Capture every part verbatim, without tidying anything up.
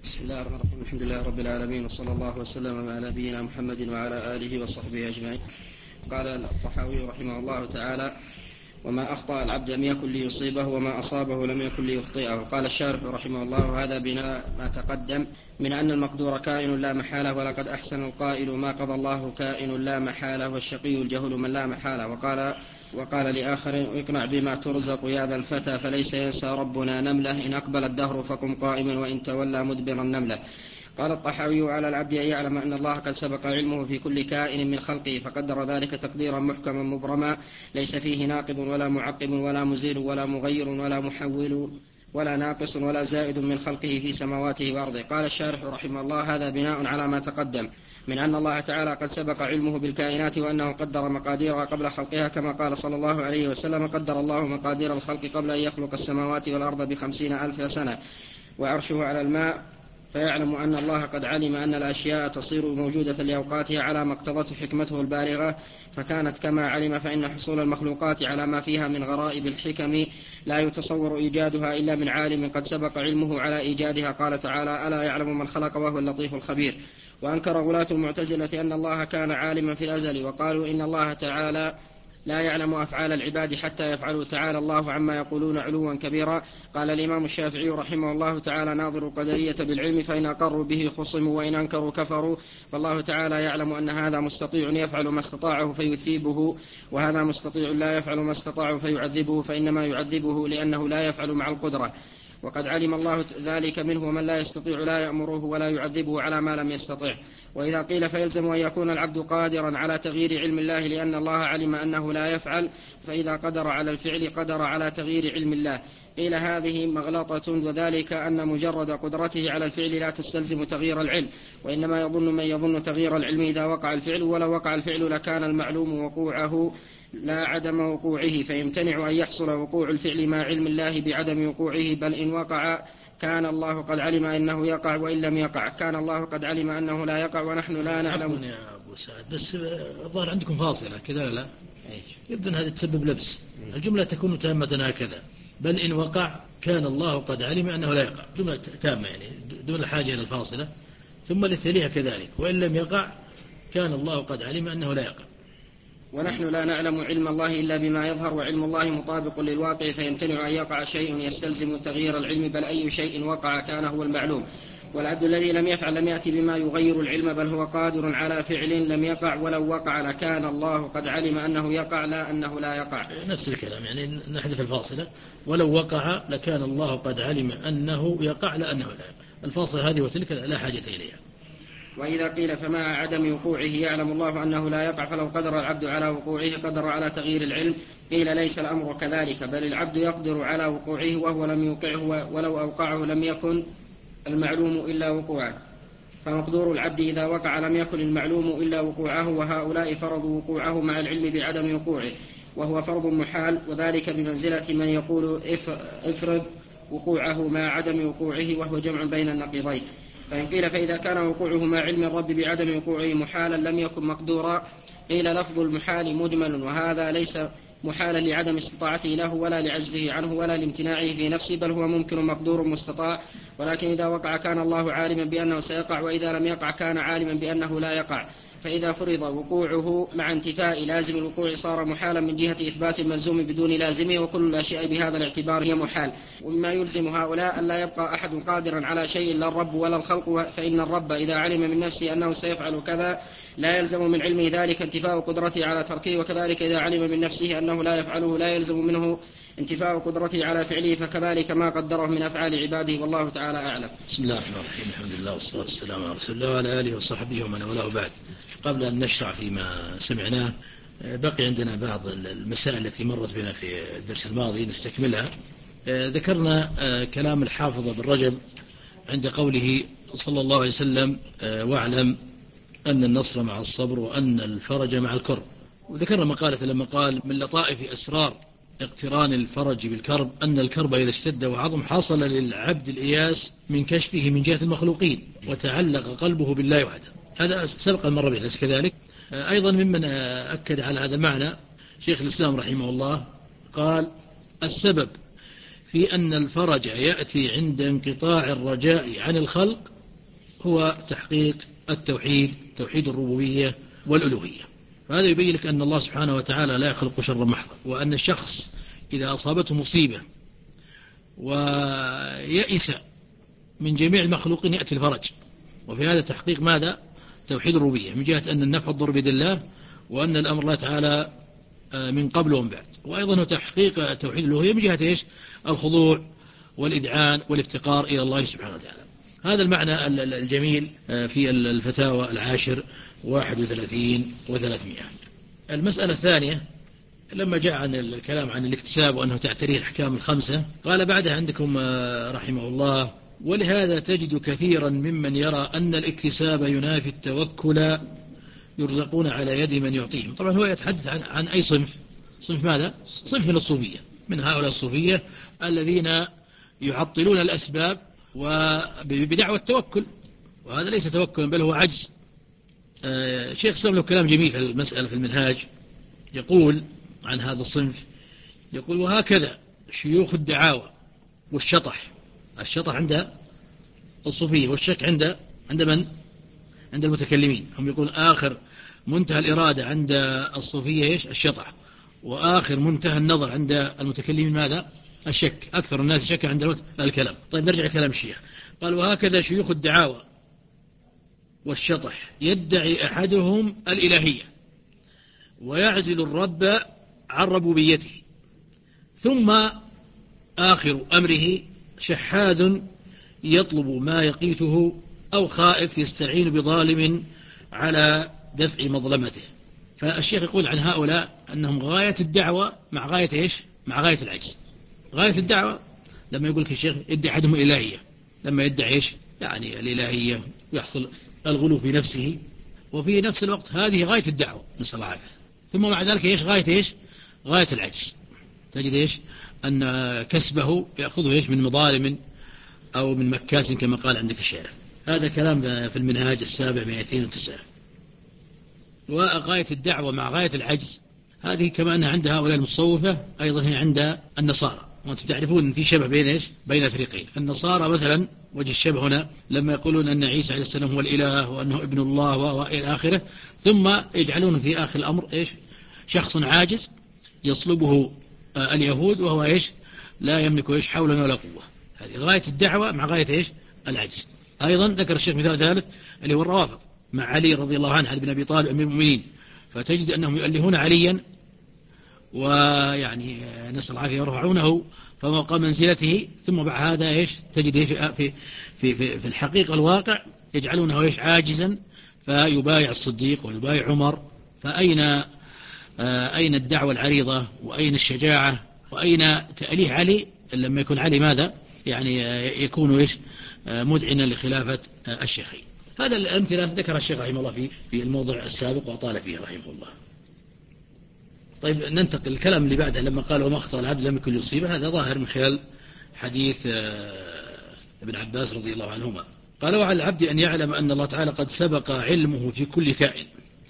بسم الله الرحمن الرحيم. الحمد لله رب العالمين، وصلى الله وسلم على نبينا محمد وعلى آله وصحبه أجمعين. قال الطحاوي رحمه الله تعالى: وما أخطأ العبد لم يكن ليصيبه، وما أصابه لم يكن ليخطئه. قال الشارح رحمه الله: هذا بناء ما تقدم من أن المقدور كائن لا محالة، ولقد أحسن القائل: ما قضى الله كائن لا محالة، والشقي الجهل من لا محالة. وقال وقال لآخر: اقنع بما ترزق يا ذا الفتى، فليس ينسى ربنا نملة، إن أقبل الدهر فقم قائما، وإن تولى مدبرا نملة. قال الطحاوي: على العبد أن يعلم أن الله قد سبق علمه في كل كائن من خلقه، فقدر ذلك تقديرا محكما مبرما، ليس فيه ناقض ولا معقب ولا مزيل ولا مغير ولا محول ولا ناقص ولا زائد من خلقه في سماواته وأرضه. قال الشارح رحمه الله: هذا بناء على ما تقدم من أن الله تعالى قد سبق علمه بالكائنات، وأنه قدر مقاديرها قبل خلقها، كما قال صلى الله عليه وسلم: قدر الله مقادير الخلق قبل أن يخلق السماوات والأرض بخمسين ألف سنة، وعرشه على الماء، فيعلم أن الله قد علم أن الأشياء تصير موجودة لأوقاتها على ما اقتضته حكمته البالغة، فكانت كما علم. فإن حصول المخلوقات على ما فيها من غرائب الحكم لا يتصور إيجادها إلا من عالم قد سبق علمه على إيجادها. قال تعالى: ألا يعلم من خلق وهو اللطيف الخبير. وأنكر غلاة المعتزلة أن الله كان عالما في الأزل، وقالوا إن الله تعالى لا يعلم أفعال العباد حتى يفعلوا، تعالى الله عما يقولون علوا كبيرا. قال الإمام الشافعي رحمه الله تعالى: ناظر القدرية بالعلم، فإن أقروا به خصموا، وإن أنكروا كفروا. فالله تعالى يعلم أن هذا مستطيع يفعل ما استطاعه فيثيبه، وهذا مستطيع لا يفعل ما استطاعه فيعذبه، فإنما يعذبه لأنه لا يفعل مع القدرة، وقد علم الله ذلك منه. ومن لا يستطيع لا يأمره ولا يعذبه على ما لم يستطع. وإذا قيل فيلزم أن يكون العبد قادرا على تغيير علم الله، لأن الله علم أنه لا يفعل، فإذا قدر على الفعل قدر على تغيير علم الله. قيل هذه مغلطة، وذلك أن مجرد قدرته على الفعل لا تستلزم تغيير العلم، وإنما يظن من يظن تغيير العلم إذا وقع الفعل، ولو وقع الفعل لكان المعلوم وقوعه لا عدم وقوعه، فيمتنع أن يحصل وقوع الفعل مع علم الله بعدم وقوعه، بل إن وقع كان الله قد علم أنه يقع، وإن لم يقع كان الله قد علم أنه لا يقع، ونحن لا نعلم. يا أبو سعد، بس الظاهر عندكم فاصلة كذا لا؟ يبدو أن هذه تسبب لبس. الجملة تكون تامة هكذا: بل إن وقع كان الله قد علم أنه لا يقع، جملة تامة يعني دون الحاجة إلى الفاصلة. ثم للتاليها كذلك: وإن لم يقع كان الله قد علم أنه لا يقع. ونحن لا نعلم علم الله إلا بما يظهر، وعلم الله مطابق للواقع، فيمتنع أن يقع شيء يستلزم تغيير العلم، بل أي شيء وقع كان هو المعلوم. والعبد الذي لم يفعل لم يأتي بما يغير العلم، بل هو قادر على فعل لم يقع، ولو وقع لكان الله قد علم أنه يقع لا أنه لا يقع. نفس الكلام، يعني نحذف الفاصلة: ولو وقع لكان الله قد علم أنه يقع لا أنه لا يقع. الفاصلة هذه وتلك لا حاجة إليها. وإذا قيل فمع عدم وقوعه يعلم الله أنه لا يقع، فلو قدر العبد على وقوعه قدر على تغيير العلم. قيل ليس الأمر كذلك، بل العبد يقدر على وقوعه وهو لم يوقعه، ولو أوقعه لم يكن المعلوم إلا وقوعه، فمقدور العبد إذا وقع لم يكن المعلوم إلا وقوعه، وهؤلاء فرضوا وقوعه مع العلم بعدم وقوعه، وهو فرض محال، وذلك بمنزلة من يقول افرض وقوعه مع عدم وقوعه، وهو جمع بين النقيضين. فإن قيل فإذا كان وقوعه مع علم الرب بعدم وقوعه محالا لم يكن مقدورا، قيل لفظ المحال مجمل، وهذا ليس محالا لعدم استطاعته له ولا لعجزه عنه ولا لامتناعه في نفسه، بل هو ممكن مقدور مستطاع. ولكن إذا وقع كان الله عالما بأنه سيقع، وإذا لم يقع كان عالما بأنه لا يقع. فإذا فرض وقوعه مع انتفاء لازم الوقوع صار محالا من جهة إثبات الملزوم بدون لازمه، وكل الأشياء بهذا الاعتبار هي محال. ومما يلزم هؤلاء أن لا يبقى أحد قادرا على شيء لا الرب ولا الخلق، فإن الرب إذا علم من نفسه أنه سيفعل كذا لا يلزم من علمه ذلك انتفاء قدرته على تركه، وكذلك إذا علم من نفسه أنه لا يفعله لا يلزم منه انتفاء قدرته على فعله، فكذلك ما قدره من أفعال عباده، والله تعالى أعلم. بسم الله الرحمن الرحيم. الحمد لله والصلاة والسلام على رسول الله وعلى آله وصحبه ومن والاه. بعد، قبل أن نشرع فيما سمعناه بقي عندنا بعض المسائل التي مرت بنا في الدرس الماضي نستكملها. ذكرنا كلام الحافظ ابن رجب عند قوله صلى الله عليه وسلم: واعلم أن النصر مع الصبر وأن الفرج مع الكرب. وذكرنا مقالة لما قال: من لطائف أسرار اقتران الفرج بالكرب أن الكرب إذا اشتد وعظم حصل للعبد الإياس من كشفه من جهة المخلوقين، وتعلق قلبه بالله وحده. هذا سبق المرة به، ليس كذلك؟ أيضا ممن أكد على هذا المعنى شيخ الإسلام رحمه الله قال: السبب في أن الفرج يأتي عند انقطاع الرجاء عن الخلق هو تحقيق التوحيد، توحيد الربوبية والألوهية. فهذا يبين لك أن الله سبحانه وتعالى لا يخلق شرا محضا، وأن الشخص إذا أصابته مصيبة ويئس من جميع المخلوقين يأتي الفرج. وفي هذا تحقيق ماذا؟ توحيد الربوبية، من جهة أن النفع الضر بيد الله، وأن الأمر الله تعالى من قبل ومن بعد. وأيضا تحقيق توحيد الألوهية من جهة إيش؟ الخضوع والإذعان والافتقار إلى الله سبحانه وتعالى. هذا المعنى الجميل في الفتاوى العاشر واحد وثلاثين وثلاثمائة. المسألة الثانية لما جاء عن الكلام عن الاكتساب وأنه تعتريه الأحكام الخمسة، قال بعدها عندكم رحمه الله: ولهذا تجد كثيرا ممن يرى أن الاكتساب ينافي التوكل يرزقون على يد من يعطيهم. طبعا هو يتحدث عن, عن أي صنف؟ صنف ماذا؟ صنف من الصوفية، من هؤلاء الصوفية الذين يعطلون الأسباب وبدعوى التوكل، وهذا ليس توكل بل هو عجز. آه شيخ الإسلام له كلام جميل في المسألة في المنهاج، يقول عن هذا الصنف، يقول: وهكذا شيوخ الدعاوى والشطح، الشطح عند الصوفية والشك عند عند من؟ عند المتكلمين. هم يقول آخر منتهى الإرادة عند الصوفية إيش؟ الشطح. وآخر منتهى النظر عند المتكلمين ماذا؟ الشك. أكثر الناس شك عند الكلام. طيب نرجع لكلام الشيخ. قال: وهكذا شيوخ الدعاوى والشطح يدعي أحدهم الإلهية ويعزل الرب عن ربوبيته، ثم آخر أمره شحاذ يطلب ما يقيته أو خائف يستعين بظالم على دفع مظلمته. فالشيخ يقول عن هؤلاء أنهم غاية الدعوة مع غاية إيش؟ مع غاية العجز. غاية الدعوة لما يقول لك الشيخ يدعي أحدهم الإلهية، لما يدعي إيش؟ يعني الإلهية ويحصل الغلو في نفسه، وفي نفس الوقت هذه غاية الدعوة نسأل الله العافية. ثم مع ذلك إيش؟ غاية إيش؟ غاية العجز. تجد إيش؟ أن كسبه يأخذه إيش؟ من مظالم أو من مكاس كما قال عندك الشارع. هذا كلام في المنهاج السابع مئتين وتسعة. وغاية الدعوة مع غاية العجز هذه كما أنها عند هؤلاء المصوفة أيضا هي عند النصارى. وأنتم تعرفون في شبه بين إيش؟ بين الفريقين. النصارى مثلا وجه الشبه هنا لما يقولون أن عيسى عليه السلام هو الإله وأنه ابن الله وإلى آخره، ثم يجعلون في آخر الأمر إيش؟ شخص عاجز يصلبه اليهود وهو إيش؟ لا يملك إيش؟ حولا ولا قوة. هذه غاية الدعوة مع غاية إيش؟ العجز. أيضا ذكر الشيخ مثال ثالث اللي هو الروافض مع علي رضي الله عنه، علي بن أبي طالب أمير المؤمنين، فتجد أنهم يؤلهون عليا ويعني نسأل العافية يرفعونه فوق منزلته، ثم بعد هذا إيش؟ تجد في في في في, في الحقيقة الواقع يجعلونه إيش؟ عاجزا، فيبايع الصديق ويبايع عمر. فأين أين الدعوة العريضة وأين الشجاعة وأين تأليه علي لما يكون علي ماذا؟ يعني يكون إيش؟ مذعنا لخلافة الشيخين. هذا الأمثلة ذكر الشيخ رحمه الله في في الموضع السابق وأطال فيه رحمه الله. طيب ننتقل الكلام اللي بعده لما قال: وما أخطأ العبد لم يكن ليصيبه. هذا ظاهر من خلال حديث ابن عباس رضي الله عنهما. قال: وعلى العبد أن يعلم أن الله تعالى قد سبق علمه في كل كائن.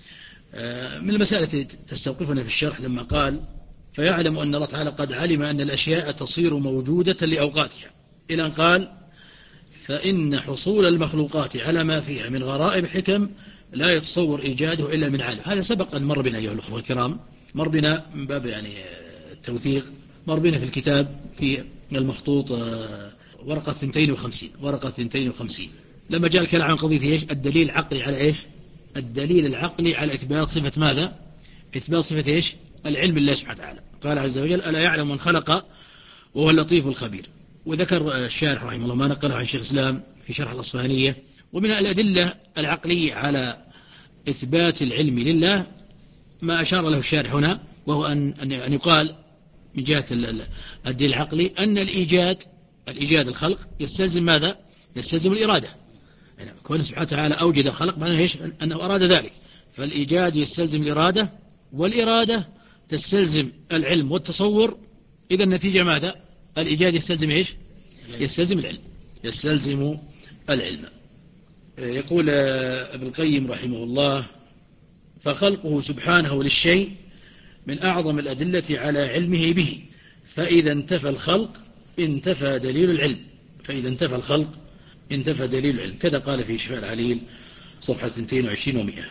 من المسائل التي تستوقفنا في الشرح لما قال: فيعلم أن الله تعالى قد علم أن الأشياء تصير موجودة لأوقاتها، إلى أن قال: فإن حصول المخلوقات على ما فيها من غرائب حكم لا يتصور إيجاده إلا من عالم. هذا سبق أن مر بنا أيها الأخوة الكرام، مر بنا من باب يعني التوثيق، مر بنا في الكتاب في المخطوط ورقة اثنتين وخمسين ورقة اثنتين وخمسين لما جاء الكلام عن قضية إيش؟ الدليل العقلي على إيش؟ الدليل العقلي على إثبات صفة ماذا؟ إثبات صفة إيش؟ العلم الله سبحانه وتعالى. قال عز وجل: ألا يعلم من خلق وهو اللطيف الخبير. وذكر الشارح رحمه الله ما نقله عن شيخ الإسلام في شرح الأصفهانية. ومن الأدلة العقلية على إثبات العلم لله ما أشار له الشارح هنا، وهو أن أن يقال من جهة الدليل العقلي أن الإيجاد الإيجاد الخلق يستلزم ماذا؟ يستلزم الإرادة. يعني كونه سبحانه وتعالى أوجد الخلق معناه إيش؟ أنه أراد ذلك. فالإيجاد يستلزم الإرادة، والإرادة تستلزم العلم والتصور. إذا النتيجة ماذا؟ الإيجاد يستلزم إيش؟ يستلزم العلم يستلزم العلم. يقول ابن القيم رحمه الله: فخلقه سبحانه للشيء من أعظم الأدلة على علمه به، فإذا انتفى الخلق انتفى دليل العلم. فإذا انتفى الخلق انتفى دليل العلم، كذا قال في شفاء العليل صفحة اثنتين وعشرين ومئة.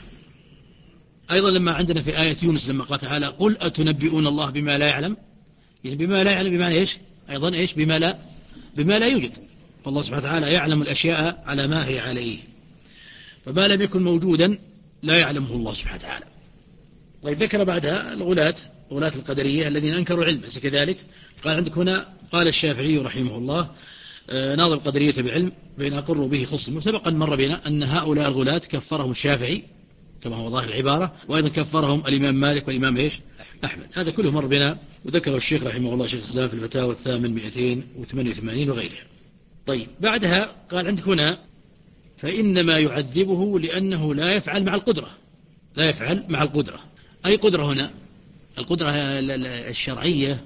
أيضا لما عندنا في آية يونس لما قال تعالى قل أتنبئون الله بما لا يعلم، يعني بما لا يعلم بمعنى إيش؟ أيضا إيش؟ بما لا بما لا يوجد. فالله سبحانه وتعالى يعلم الأشياء على ما هي عليه، فما لم يكن موجودا لا يعلمه الله سبحانه وتعالى. طيب ذكر بعدها الغلاة، غلاة القدرية الذين أنكروا العلم، أليس كذلك؟ قال عندك هنا قال الشافعي رحمه الله ناظر القدرية بالعلم بين أقروا به خصم. وسبقا مر بنا أن هؤلاء الغلاة كفرهم الشافعي كما هو ظاهر العبارة، وأيضا كفرهم الإمام مالك والإمام إيش؟ أحمد. هذا كله مر بنا وذكره الشيخ رحمه الله شيخ الإسلام في الفتاوى الثامن مئتين وثمانية وثمانين وغيرها. طيب بعدها قال عندك هنا فإنما يعذبه لأنه لا يفعل مع القدرة، لا يفعل مع القدرة. أي قدرة هنا؟ القدرة الشرعية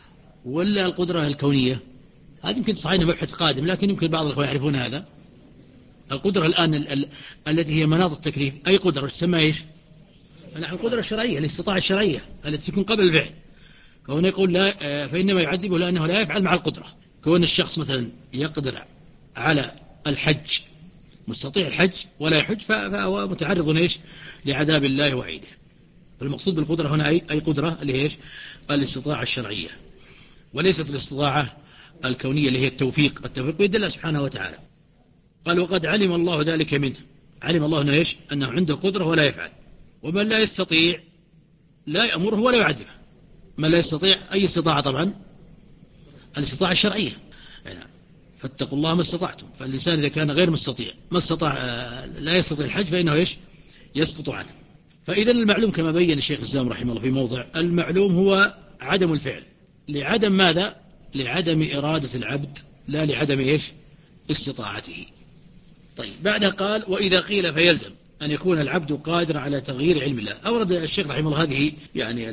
ولا القدرة الكونية؟ هذا يمكن تصحينا مبحث قادم، لكن يمكن بعض الأخوة يعرفون هذا. القدرة الآن ال ال التي هي مناط التكليف، أي قدرة تسمى إيش؟ القدرة الشرعية، الاستطاعة الشرعية التي تكون قبل الفعل. فهنا يقول لا فإنما يعذبه لأنه لا يفعل مع القدرة. كون الشخص مثلا يقدر على الحج، مستطيع الحج ولا يحج، فهو متعرض إيش؟ لعذاب الله وعيده. فالمقصود بالقدرة هنا أي, أي قدرة اللي هي إيش؟ الاستطاعة الشرعية، وليست الاستطاعة الكونية اللي هي التوفيق. التوفيق بيد الله سبحانه وتعالى. قال وقد علم الله ذلك منه، علم الله أنه إيش؟ أنه عنده قدرة ولا يفعل. ومن لا يستطيع لا يأمره ولا يعذبه. من لا يستطيع أي استطاعة؟ طبعا الاستطاعة الشرعية. يعني فاتقوا الله ما استطعتم. فالإنسان إذا كان غير مستطيع ما استطاع لا يستطيع الحج فإنه إيش؟ يسقط عنه. فإذا المعلوم كما بين الشيخ الإسلام رحمه الله في موضع، المعلوم هو عدم الفعل. لعدم ماذا؟ لعدم إرادة العبد، لا لعدم إيش؟ استطاعته. طيب بعدها قال وإذا قيل فيلزم أن يكون العبد قادر على تغيير علم الله. أورد الشيخ رحمه الله هذه يعني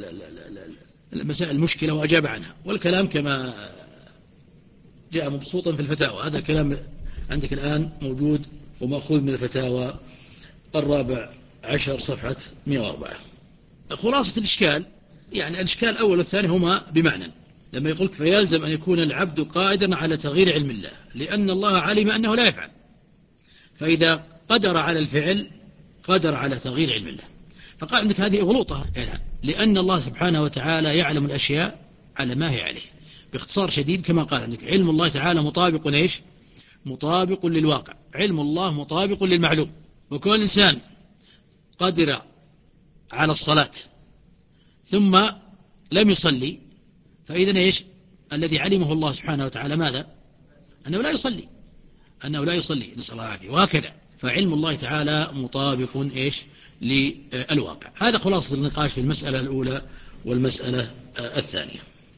المسائل المشكلة وأجاب عنها، والكلام كما جاء مبسوطا في الفتاوى. هذا الكلام عندك الآن موجود ومأخوذ من الفتاوى الرابع عشر صفحة مئة وأربعة. خلاصة الإشكال، يعني الإشكال الأول والثاني هما بمعنى، لما يقولك فيلزم أن يكون العبد قادرا على تغيير علم الله، لأن الله علم أنه لا يفعل، فإذا قدر على الفعل قدر على تغيير علم الله. فقال عندك هذه غلوطة، يعني لأن الله سبحانه وتعالى يعلم الأشياء على ما هي عليه. باختصار شديد كما قال عندك علم الله تعالى مطابق إيش؟ مطابق للواقع. علم الله مطابق للمعلوم. وكل إنسان قدر على الصلاة ثم لم يصلي، فإذن إيش؟ الذي علمه الله سبحانه وتعالى ماذا؟ أنه لا يصلي، أنه لا يصلي، نسأل الله العافية. وهكذا فعلم الله تعالى مطابق إيش؟ للواقع. هذا خلاصة النقاش في المسألة الأولى والمسألة الثانية.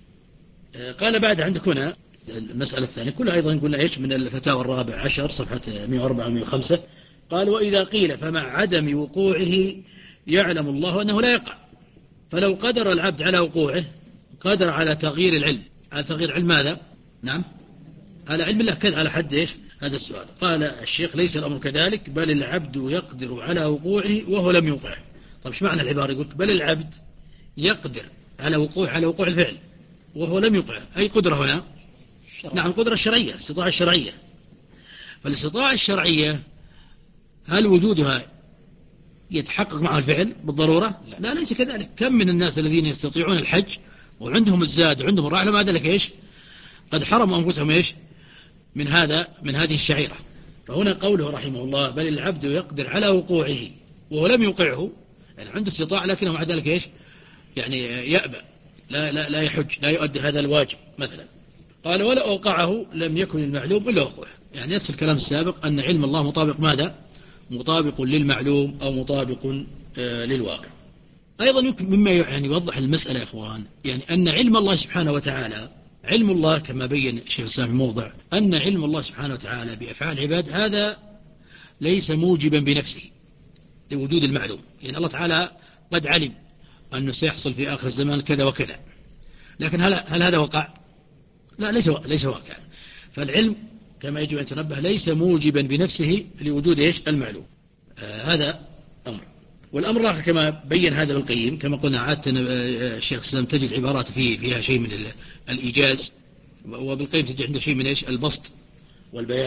قال بعد عندك هنا المسألة الثانية كلها أيضا قلنا إيش؟ من الفتاوى الرابع عشر صفحة مئة وأربعة ومئة وخمسة. قال وإذا قيل فمع عدم وقوعه يعلم الله أنه لا يقع. فلو قدر العبد على وقوعه قدر على تغيير العلم، على تغيير علم ماذا؟ نعم على علم الله، كذا على حد إيش؟ هذا السؤال. قال الشيخ ليس الأمر كذلك، بل العبد يقدر على وقوعه وهو لم يوقعه. طيب ايش معنى العبارة؟ يقول بل العبد يقدر على وقوع على وقوع الفعل وهو لم يوقعه. أي قدرة هنا؟ الشرعية. نعم القدرة الشرعية، الاستطاعة الشرعية. فالاستطاعة الشرعية هل وجودها يتحقق مع الفعل بالضرورة؟ لا. لا ليس كذلك. كم من الناس الذين يستطيعون الحج وعندهم الزاد وعندهم الراحلة ما ذلك إيش؟ قد حرموا أنفسهم إيش؟ من هذا من هذه الشعيرة. فهنا قوله رحمه الله بل العبد يقدر على وقوعه وهو لم يوقعه، يعني عنده استطاعة لكنه مع ذلك إيش؟ يعني يأبى، لا لا لا يحج، لا يؤدي هذا الواجب مثلا. قال ولا أوقعه لم يكن المعلوم إلا وقوعه. يعني نفس الكلام السابق أن علم الله مطابق ماذا؟ مطابق للمعلوم أو مطابق آه للواقع. أيضا يمكن مما يعني يوضح المسألة يا إخوان، يعني أن علم الله سبحانه وتعالى، علم الله كما بين الشيخ الإسلام في موضع، أن علم الله سبحانه وتعالى بأفعال العباد هذا ليس موجبا بنفسه لوجود المعلوم. يعني الله تعالى قد علم أنه سيحصل في آخر الزمان كذا وكذا، لكن هل, هل هذا وقع؟ لا ليس ليس واقع. فالعلم كما يجب أن يتنبه ليس موجبا بنفسه لوجود إيش؟ المعلوم. آه هذا أمر. والأمر الآخر كما بين هذا ابن القيم كما قلنا عادة الشيخ الإسلام تجد عبارات فيه فيها شيء من الإيجاز، وابن القيم تجد عنده شيء من إيش؟ البسط والبيان.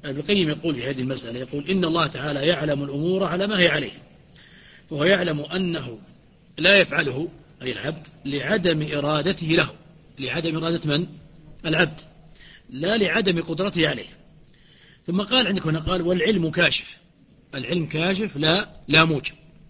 ابن القيم يقول في هذه المسألة، يقول إن الله تعالى يعلم الأمور على ما هي عليه، فهو يعلم أنه لا يفعله أي العبد لعدم إرادته له، لعدم إرادة من؟ العبد، لا لعدم قدرته عليه. ثم قال عندك هنا قال والعلم كاشف، العلم كاشف لا لا موجب،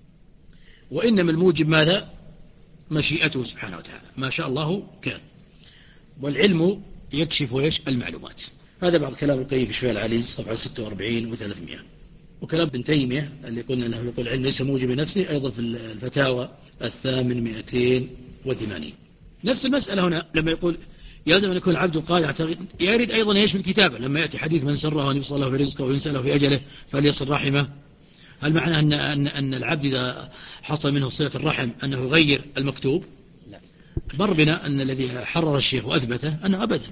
وإنما الموجب ماذا؟ مشيئته سبحانه وتعالى، ما شاء الله كان، والعلم يكشف ويش المعلومات. هذا بعض كلام القيم في شفاء العليل صفحة ستة وأربعين وثلاثمائة. وكلام ابن تيمية اللي قلنا أنه يقول العلم ليس موجب نفسه أيضا في الفتاوى الثامن مئتين وثمانين. نفس المسألة هنا لما يقول يلزم أن يكون العبد قادر، يريد أيضا يشفي الكتابة لما يأتي حديث من سره أن يبصر له في رزقه وينسى له في أجله فليصل رحمه. هل معنى أن, أن, أن العبد إذا حصل منه صلة الرحم أنه يغير المكتوب؟ لا. مر بنا أن الذي حرر الشيخ وأثبته أنه أبدا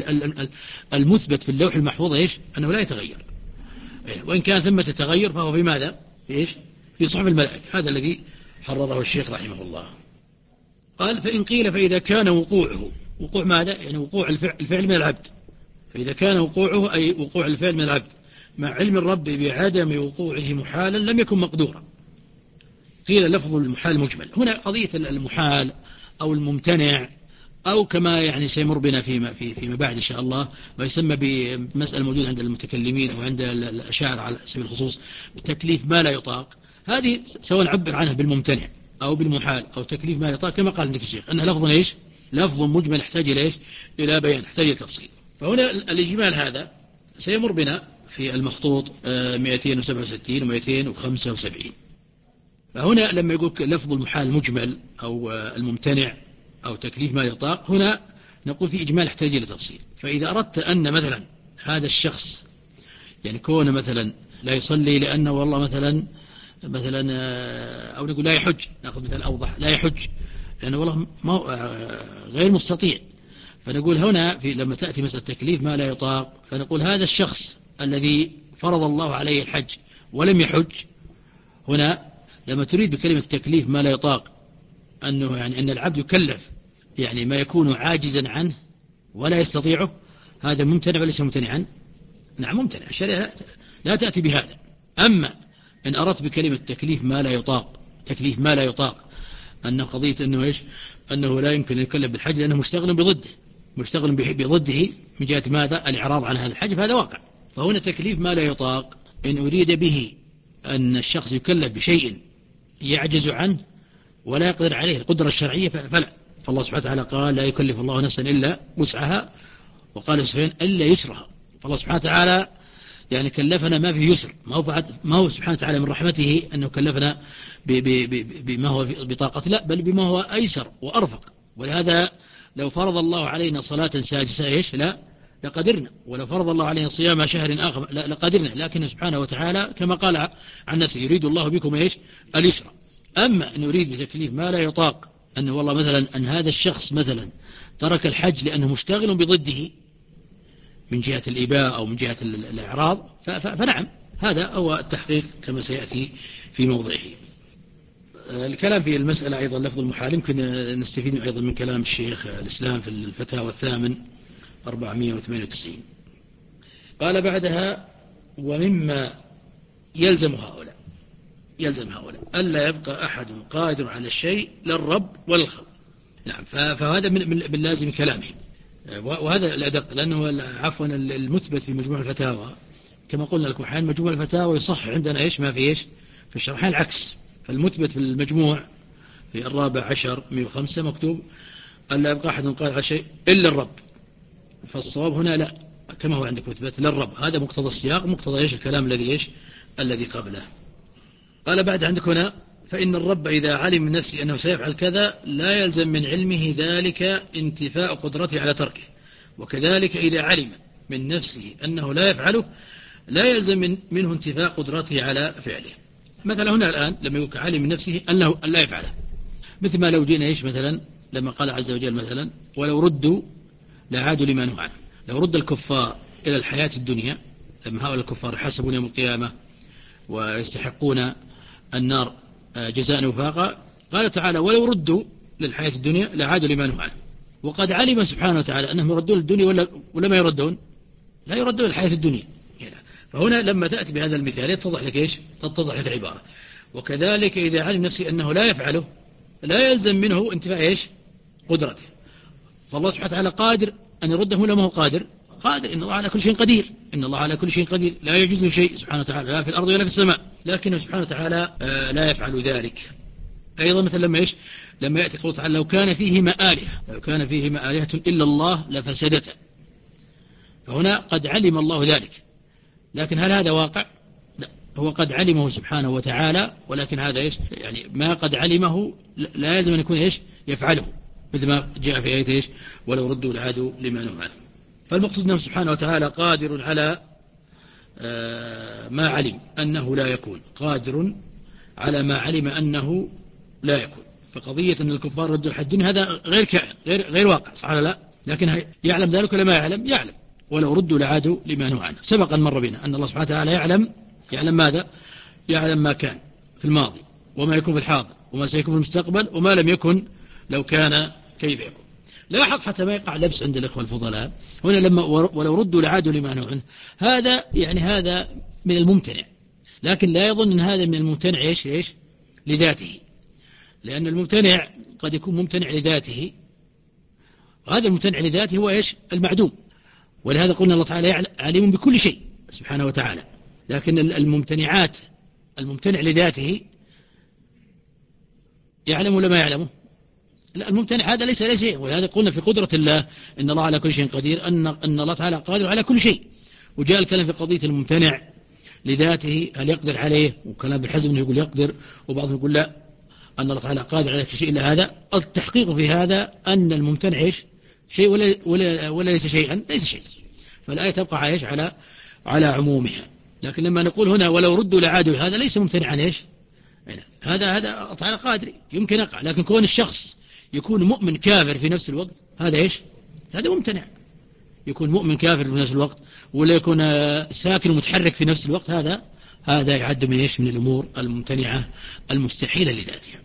المثبت في اللوح المحفوظ إيش؟ أنه لا يتغير، وإن كان ثمة تغير فهو في ماذا؟ في إيش؟ في صحف الملائكة. هذا الذي حرره الشيخ رحمه الله. قال فإن قيل فإذا كان وقوعه، وقوع ماذا؟ يعني وقوع الفعل من العبد، فإذا كان وقوعه أي وقوع الفعل من العبد مع علم الرب بعدم وقوعه محالا لم يكن مقدورا، قيل لفظ المحال مجمل. هنا قضية المحال أو الممتنع أو كما يعني سيمر بنا فيما, في فيما بعد إن شاء الله ما يسمى بمسألة موجودة عند المتكلمين وعند الأشاعرة على سبيل الخصوص بتكليف ما لا يطاق. هذه سواء نعبر عنها بالممتنع أو بالمحال أو تكليف ما لا يطاق كما قال عندك الشيخ أنها لفظ إيش؟ لفظ مجمل يحتاج إلى إيش؟ إلى بيان، يحتاج إلى تفصيل. فهنا الإجمال هذا سيمر بنا في المخطوط مئتين وسبعة وستين ومئتين وخمسة وسبعين. فهنا لما يقول لفظ المحال مجمل أو الممتنع أو تكليف ما يطاق، هنا نقول في إجمال يحتاج إلى تفصيل. فإذا أردت أن مثلا هذا الشخص يعني كونه مثلا لا يصلي لأنه والله مثلا مثلا أو نقول لا يحج، نأخذ مثال أوضح، لا يحج لأنه والله ما غير مستطيع، فنقول هنا في لما تأتي مسألة تكليف ما لا يطاق فنقول هذا الشخص الذي فرض الله عليه الحج ولم يحج، هنا لما تريد بكلمة تكليف ما لا يطاق أنه يعني أن العبد يكلف يعني ما يكون عاجزا عنه ولا يستطيعه، هذا ممتنع وليس ممتنعا؟ نعم ممتنع، الشريعة لا, لا تأتي بهذا. أما إن أردت بكلمة تكليف ما لا يطاق، تكليف ما لا يطاق أن قضية أنه إيش؟ أنه لا يمكن أن يكلف بالحج لأنه مشتغل بضده، مشتغل بضده من جهة ماذا؟ الإعراض عن هذا الحج، فهذا واقع. فهنا تكليف ما لا يطاق إن أريد به أن الشخص يكلف بشيء يعجز عنه ولا يقدر عليه القدرة الشرعية فلا. فالله سبحانه وتعالى قال لا يكلف الله نفسا إلا وسعها، وقال سبحانه إلا يسرها. فالله سبحانه وتعالى يعني كلفنا ما فيه يسر، ما هو, ما هو سبحانه وتعالى من رحمته أنه كلفنا بما هو بطاقة، لا بل بما هو أيسر وأرفق. ولهذا لو فرض الله علينا صلاة سادسة إيش لا لقدرنا، ولو فرض الله علينا صيام شهر آخر لقدرنا، لكن سبحانه وتعالى كما قال عن نفسه يريد الله بكم إيش اليسر. أما أن يريد بتكليف ما لا يطاق أنه والله مثلا أن هذا الشخص مثلا ترك الحج لأنه مشتغل بضده من جهة الإباء أو من جهة الإعراض، فنعم هذا هو التحقيق كما سيأتي في موضعه. الكلام في المسألة أيضا لفظ المحال يمكن نستفيد أيضا من كلام الشيخ الإسلام في الفتاوى الثامن أربعمائة وثمانية وتسعين. قال بعدها ومما يلزم هؤلاء، يلزم هؤلاء ألا يبقى أحد قادر على الشيء للرب والخلق. نعم فهذا من, من لازم كلامهم، وهذا الأدق لأنه عفوا المثبت في مجموع الفتاوى كما قلنا لكم حين مجموع الفتاوى يصح عندنا إيش ما في إيش في الشرحين العكس. فالمثبت في المجموع في الرابع عشر مئة وخمسة مكتوب ألا يبقى أحد قادر على شيء إلا الرب، فالصواب هنا لا كما هو عندك مثبت للرب، هذا مقتضى السياق مقتضى إيش الكلام الذي إيش الذي قبله. قال بعد عندك هنا فإن الرب إذا علم من نفسه أنه سيفعل كذا لا يلزم من علمه ذلك انتفاء قدرته على تركه، وكذلك إذا علم من نفسه أنه لا يفعله لا يلزم من منه انتفاء قدرته على فعله. مثلا هنا الآن لما يقول علم من نفسه أنه لا يفعله، مثل ما لو جينا إيش مثلا لما قال عز وجل مثلا ولو ردوا لعادوا لما نهوا عنه. لو رد الكفار إلى الحياة الدنيا لما هؤلاء الكفار يحاسبون يوم القيامة ويستحقون النار جزاء وفاقا، قال تعالى ولو ردوا للحياة الدنيا لعادوا لما نهوا عنه. وقد علم سبحانه وتعالى أنهم يردون للدنيا ولا, ولا ما يردون؟ لا يردون للحياة الدنيا. فهنا لما تأتي بهذا المثال يتضح لك إيش؟ تتضح لك العبارة. وكذلك إذا علم نفسي أنه لا يفعله لا يلزم منه انتفاء إيش؟ قدرته. فالله سبحانه وتعالى قادر أن يرده ولا ما هو قادر؟ قادر. إن الله على كل شيء قدير. إن الله على كل شيء قدير، لا يجوز شيء سبحانه وتعالى لا في الأرض ولا في السماء، لكنه سبحانه وتعالى لا يفعل ذلك. أيضا مثل لما إيش؟ لما يأتي قوله تعالى: لو كان فيهما آلهة لو كان فيهما آلهة إلا الله لفسدتا. فهنا قد علم الله ذلك، لكن هل هذا واقع؟ لا، هو قد علمه سبحانه وتعالى، ولكن هذا إيش؟ يعني ما قد علمه لا يلزم أن يكون إيش؟ يفعله، مثل ما جاء في آية إيش؟ ولو ردوا لعادوا لما نهوا عنه. فالمقصود أنه سبحانه وتعالى قادر على ما علم أنه لا يكون، قادر على ما علم أنه لا يكون. فقضية أن الكفار ردوا الحج هذا غير كائن، غير غير واقع، صح ولا لا؟ لكن يعلم ذلك ولا ما يعلم؟ يعلم. ولو ردوا لعادوا لما نهوا عنه. سبق أن مر بنا أن الله سبحانه وتعالى يعلم يعلم ماذا؟ يعلم ما كان في الماضي وما يكون في الحاضر وما سيكون في المستقبل وما لم يكن لو كان كيف يكون. لاحظ حتى ما يقع لبس عند الإخوة الفضلاء هنا لما ولو ردوا لعادوا لما نهوا عنه، هذا يعني هذا من الممتنع، لكن لا يظن أن هذا من الممتنع إيش إيش لذاته، لأن الممتنع قد يكون ممتنع لذاته، وهذا الممتنع لذاته هو إيش؟ المعدوم. ولهذا قلنا الله تعالى عليم بكل شيء سبحانه وتعالى، لكن الممتنعات الممتنع لذاته يعلم ولا ما يعلمه؟ لا، الممتنع هذا ليس له شيء. ولهذا قلنا في قدرة الله إن الله على كل شيء قدير، أن أن الله تعالى قادر على كل شيء. وجاء الكلام في قضية الممتنع لذاته هل يقدر عليه، وكلام بالحزم انه يقول يقدر، وبعضهم يقول لا، أن الله تعالى قادر على كل شيء إلا هذا. التحقيق في هذا أن الممتنع إيش؟ شيء ولا ولا ولا ليس شيئا، ليس شيء. فالآية تبقى عايش على على عمومها. لكن لما نقول هنا ولو ردوا لعادوا، هذا ليس ممتنعا إيش؟ هذا هذا تعالى قادر يمكن يقع، لكن كون الشخص يكون مؤمن كافر في نفس الوقت هذا إيش؟ هذا ممتنع. يكون مؤمن كافر في نفس الوقت ولا يكون ساكن ومتحرك في نفس الوقت، هذا هذا يعد من إيش؟ من الأمور الممتنعة المستحيلة لذاتها.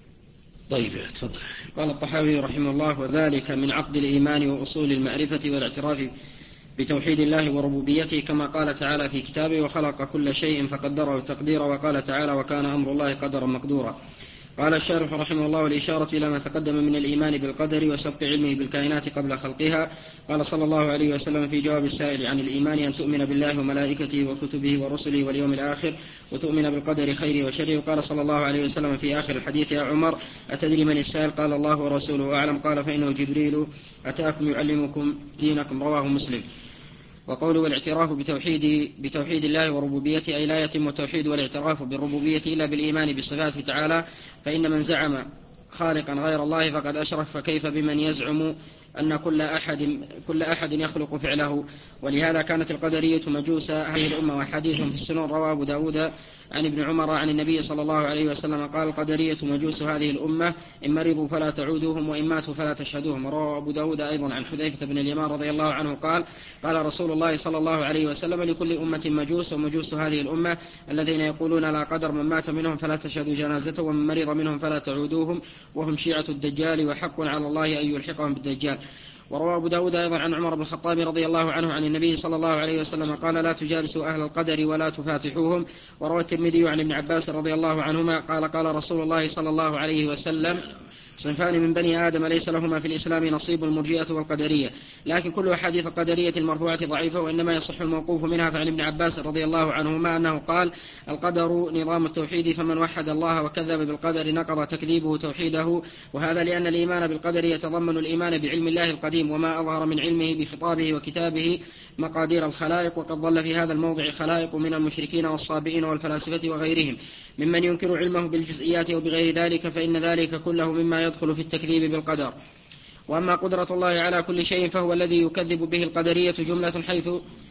طيب تفضل. قال الطحاوي رحمه الله: وذلك من عقد الإيمان وأصول المعرفة والاعتراف بتوحيد الله وربوبيته، كما قال تعالى في كتابه: وخلق كل شيء فقدره تقديرا، وقال تعالى: وكان أمر الله قدرا مقدورا. قال الشارح رحمه الله: والإشارة إلى ما تقدم من الإيمان بالقدر وسبق علمه بالكائنات قبل خلقها. قال صلى الله عليه وسلم في جواب السائل عن الإيمان: أن تؤمن بالله وملائكته وكتبه ورسله واليوم الآخر وتؤمن بالقدر خيره وشره. وقال صلى الله عليه وسلم في آخر الحديث: يا عمر أتدري من السائل؟ قال: الله ورسوله أعلم. قال: فإنه جبريل أتاكم يعلمكم دينكم. رواه مسلم. وقوله والاعتراف بتوحيد, بتوحيد الله وربوبيته، أي لا يتم التوحيد والاعتراف بالربوبية إلا بالإيمان بصفاته تعالى، فإن من زعم خالقا غير الله فقد أشرك، فكيف بمن يزعم أن كل أحد, كل أحد يخلق فعله. ولهذا كانت القدرية مجوس هذه الأمة. وحديث في السنن رواه أبو داود عن ابن عمر عن النبي صلى الله عليه وسلم قال: القدرية مجوس هذه الأمة، إن مرضوا فلا تعودوهم وإن ماتوا فلا تشهدوهم. رواه أبو داود أيضا عن حذيفة بن اليمان رضي الله عنه قال: قال رسول الله صلى الله عليه وسلم: لكل أمة مجوس، ومجوس هذه الأمة الذين يقولون لا قدر، من مات منهم فلا تشهدوا جنازته ومن مرض منهم فلا تعودوهم، وهم شيعة الدجال، وحق على الله أن يلحقهم بالدجال. وروى أبو داود أيضا عن عمر بن الخطاب رضي الله عنه عن النبي صلى الله عليه وسلم قال: لا تجالسوا أهل القدر ولا تفاتحوهم. وروى الترمذي عن ابن عباس رضي الله عنهما قال: قال رسول الله صلى الله عليه وسلم: صنفان من بني آدم ليس لهما في الإسلام نصيب، المرجئة والقدرية. لكن كل أحاديث القدرية المرفوعة ضعيفة، وإنما يصح الموقوف منها. فعن ابن عباس رضي الله عنهما أنه قال: القدر نظام التوحيد، فمن وحد الله وكذب بالقدر نقض تكذيبه توحيده. وهذا لأن الإيمان بالقدر يتضمن الإيمان بعلم الله القديم وما أظهر من علمه بخطابه وكتابه مقادير الخلائق. وقد ضل في هذا الموضع خلائق من المشركين والصابئين والفلاسفة وغيرهم ممن ينكر علمه بالجزئيات وبغير ذلك، فإن ذلك كله مما يدخل في التكذيب بالقدر. وأما قدرة الله على كل شيء فهو الذي يكذب به القدرية جملة، حيث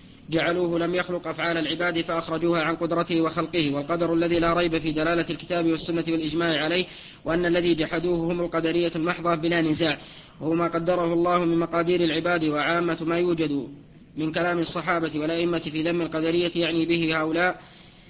جعلوه لم يخلق أفعال العباد فأخرجوها عن قدرته وخلقه. والقدر الذي لا ريب في دلالة الكتاب والسنة والإجماع عليه، وأن الذي جحدوه هم القدرية المحضة بلا نزاع، وهو ما قدره الله من مقادير العباد. وعامة ما يوجد من كلام الصحابة والأئمة في ذم القدرية يعني به هؤلاء،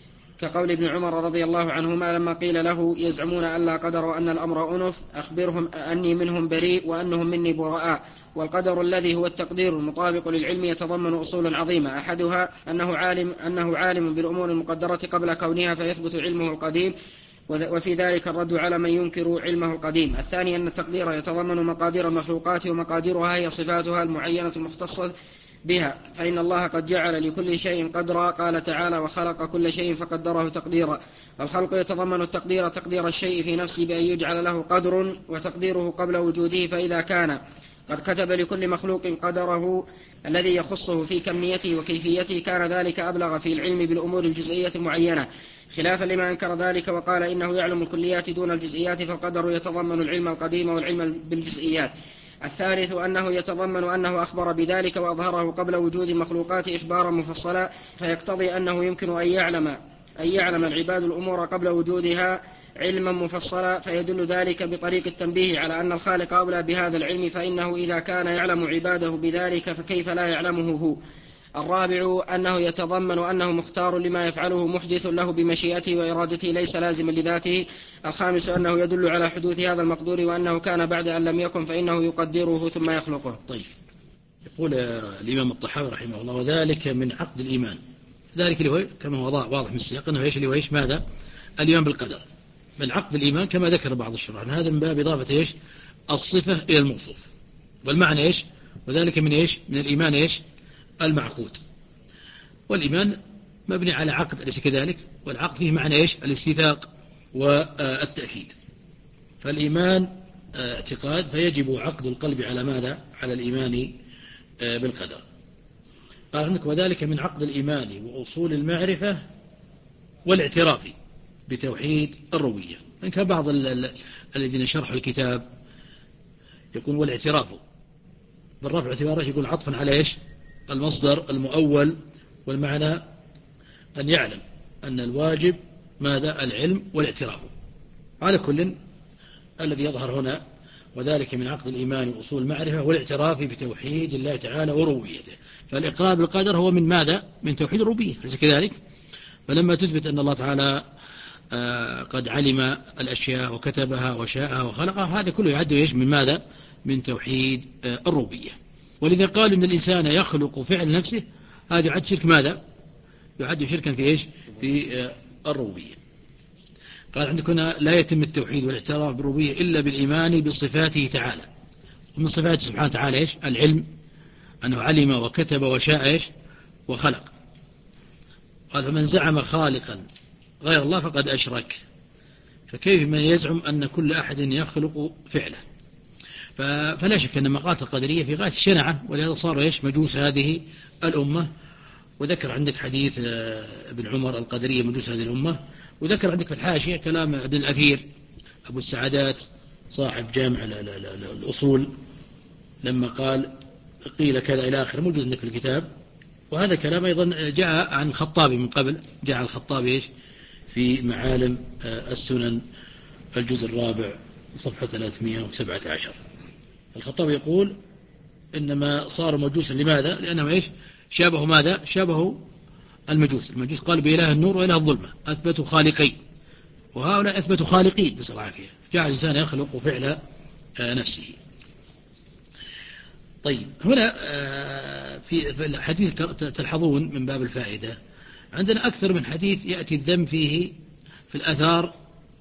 كقول ابن عمر رضي الله عنهما لما قيل له: يزعمون أن لا قدر وأن الأمر أنف، أخبرهم أني منهم بريء وأنهم مني براء. والقدر الذي هو التقدير المطابق للعلم يتضمن أصول عظيمة، أحدها أنه عالم, أنه عالم بالأمور المقدرة قبل كونها فيثبت علمه القديم، وفي ذلك الرد على من ينكر علمه القديم. الثاني أن التقدير يتضمن مقادير المخلوقات، ومقاديرها هي صفاتها المعينة المختصة بها، فإن الله قد جعل لكل شيء قدرا، قال تعالى: وخلق كل شيء فقدره تقديرا. الخلق يتضمن التقدير تقدير الشيء في نفسه بأن يجعل له قدر وتقديره قبل وجوده، فإذا كان قد كتب لكل مخلوق قدره الذي يخصه في كميته وكيفيته كان ذلك أبلغ في العلم بالأمور الجزئية المعينة، خلافا لما أنكر ذلك وقال إنه يعلم الكليات دون الجزئيات، فالقدر يتضمن العلم القديم والعلم بالجزئيات. الثالث أنه يتضمن أنه أخبر بذلك وأظهره قبل وجود المخلوقات إخبارا مفصلا، فيقتضي أنه يمكن أن يعلم, أن يعلم العباد الأمور قبل وجودها علما مفصلا، فيدل ذلك بطريق التنبيه على أن الخالق أولى بهذا العلم، فإنه إذا كان يعلم عباده بذلك فكيف لا يعلمه هو. الرابع أنه يتضمن أنه مختار لما يفعله محدث له بمشيئته وإرادته ليس لازما لذاته. الخامس أنه يدل على حدوث هذا المقدور، وأنه كان بعد أن لم يكن فإنه يقدره ثم يخلقه. طيب، يقول الإمام الطحاوي رحمه الله: وذلك من عقد الإيمان. ذلك اللي هو كما هو واضح من السياق أنه إيش اللي هو إيش ماذا؟ الإيمان بالقدر. من عقد الإيمان كما ذكر بعض الشراح، هذا من باب إضافة إيش؟ الصفة إلى الموصوف، والمعنى إيش؟ وذلك من إيش؟ من الإيمان إيش؟ المعقود. والإيمان مبني على عقد، أليس كذلك؟ والعقد فيه معنى إيش؟ الاستيثاق والتأكيد. فالإيمان اعتقاد، فيجب عقد القلب على ماذا؟ على الإيمان بالقدر. قال عندك: وذلك من عقد الإيمان وأصول المعرفة والاعتراف بتوحيد الربوبية. إن كان بعض الذين شرحوا الكتاب يقول والاعتراف بالرفع اعتباره، يقول عطفا على إيش؟ المصدر المؤول، والمعنى أن يعلم أن الواجب ماذا؟ العلم والاعتراف. على كل الذي يظهر هنا وذلك من عقد الإيمان وأصول المعرفة والاعتراف بتوحيد الله تعالى وربوبيته. فالإقرار بالقدر هو من ماذا؟ من توحيد الربوبية، ليس كذلك؟ فلما تثبت أن الله تعالى قد علم الأشياء وكتبها وشاءها وخلقها، هذا كله يعد إيش؟ من ماذا؟ من توحيد الربوبية. ولذا قالوا أن الإنسان يخلق فعل نفسه، هذا يعد شرك ماذا؟ يعد شركا في إيش؟ في الربوبية. قال عندك هنا: لا يتم التوحيد والاعتراف بالربوبية إلا بالإيمان بصفاته تعالى. ومن صفاته سبحانه وتعالى إيش؟ العلم، أنه علم وكتب وشاء إيش؟ وخلق. قال: فمن زعم خالقا غير الله فقد أشرك. فكيف من يزعم أن كل أحد يخلق فعله؟ فلا شك أن مقالة القدرية في غاية الشنعة، ولهذا صار إيش؟ مجوس هذه الأمة. وذكر عندك حديث ابن عمر: القدرية مجوس هذه الأمة. وذكر عندك في الحاشية كلام ابن الأثير أبو السعادات صاحب جامع الأصول، لما قال: قيل كذا إلى آخر، موجود عندك في الكتاب. وهذا كلام أيضا جاء عن الخطابي من قبل، جاء عن الخطابي إيش؟ في معالم السنن الجزء الرابع صفحة ثلاثمائة وسبعة عشر. الخطابي يقول: إنما صار مجوسا. لماذا؟ لأنه إيش؟ شابه ماذا؟ شابه المجوس. المجوس قالوا بإله النور وإله الظلمة، أثبتوا خالقين، وهؤلاء أثبتوا خالقين، نسأل الله العافية. جعل الإنسان يخلق فعل نفسه. طيب، هنا في الحديث تلحظون من باب الفائدة عندنا أكثر من حديث يأتي الذم فيه في الأثار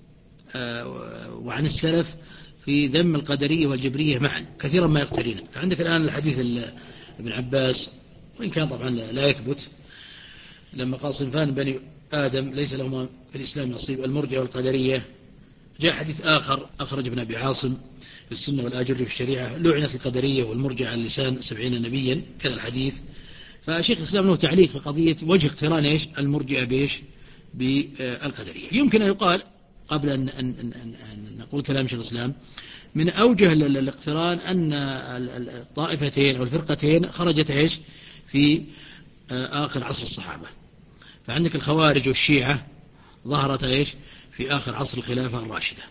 وعن السلف في ذم القدرية والجبرية معا، كثيرا ما يقترين. فعندك الآن الحديث ابن عباس، وإن كان طبعا لا يثبت، لما قال: صنفان بني آدم ليس لهما في الإسلام نصيب، المرجئة والقدرية. جاء حديث آخر أخرج ابن أبي عاصم في السنة والآجري في الشريعة: لعنت القدرية والمرجئة على لسان سبعين نبيا، كذا الحديث. فشيخ الإسلام له تعليق في قضية وجه اقتران إيش؟ المرجئة بإيش؟ بالقدرية. يمكن أن يقال قبل أن, أن, أن, أن نقول كلام شيخ الإسلام، من أوجه الاقتران أن الطائفتين أو الفرقتين خرجت إيش؟ في آخر عصر الصحابة. فعندك الخوارج والشيعة ظهرت إيش؟ في آخر عصر الخلافة الراشدة،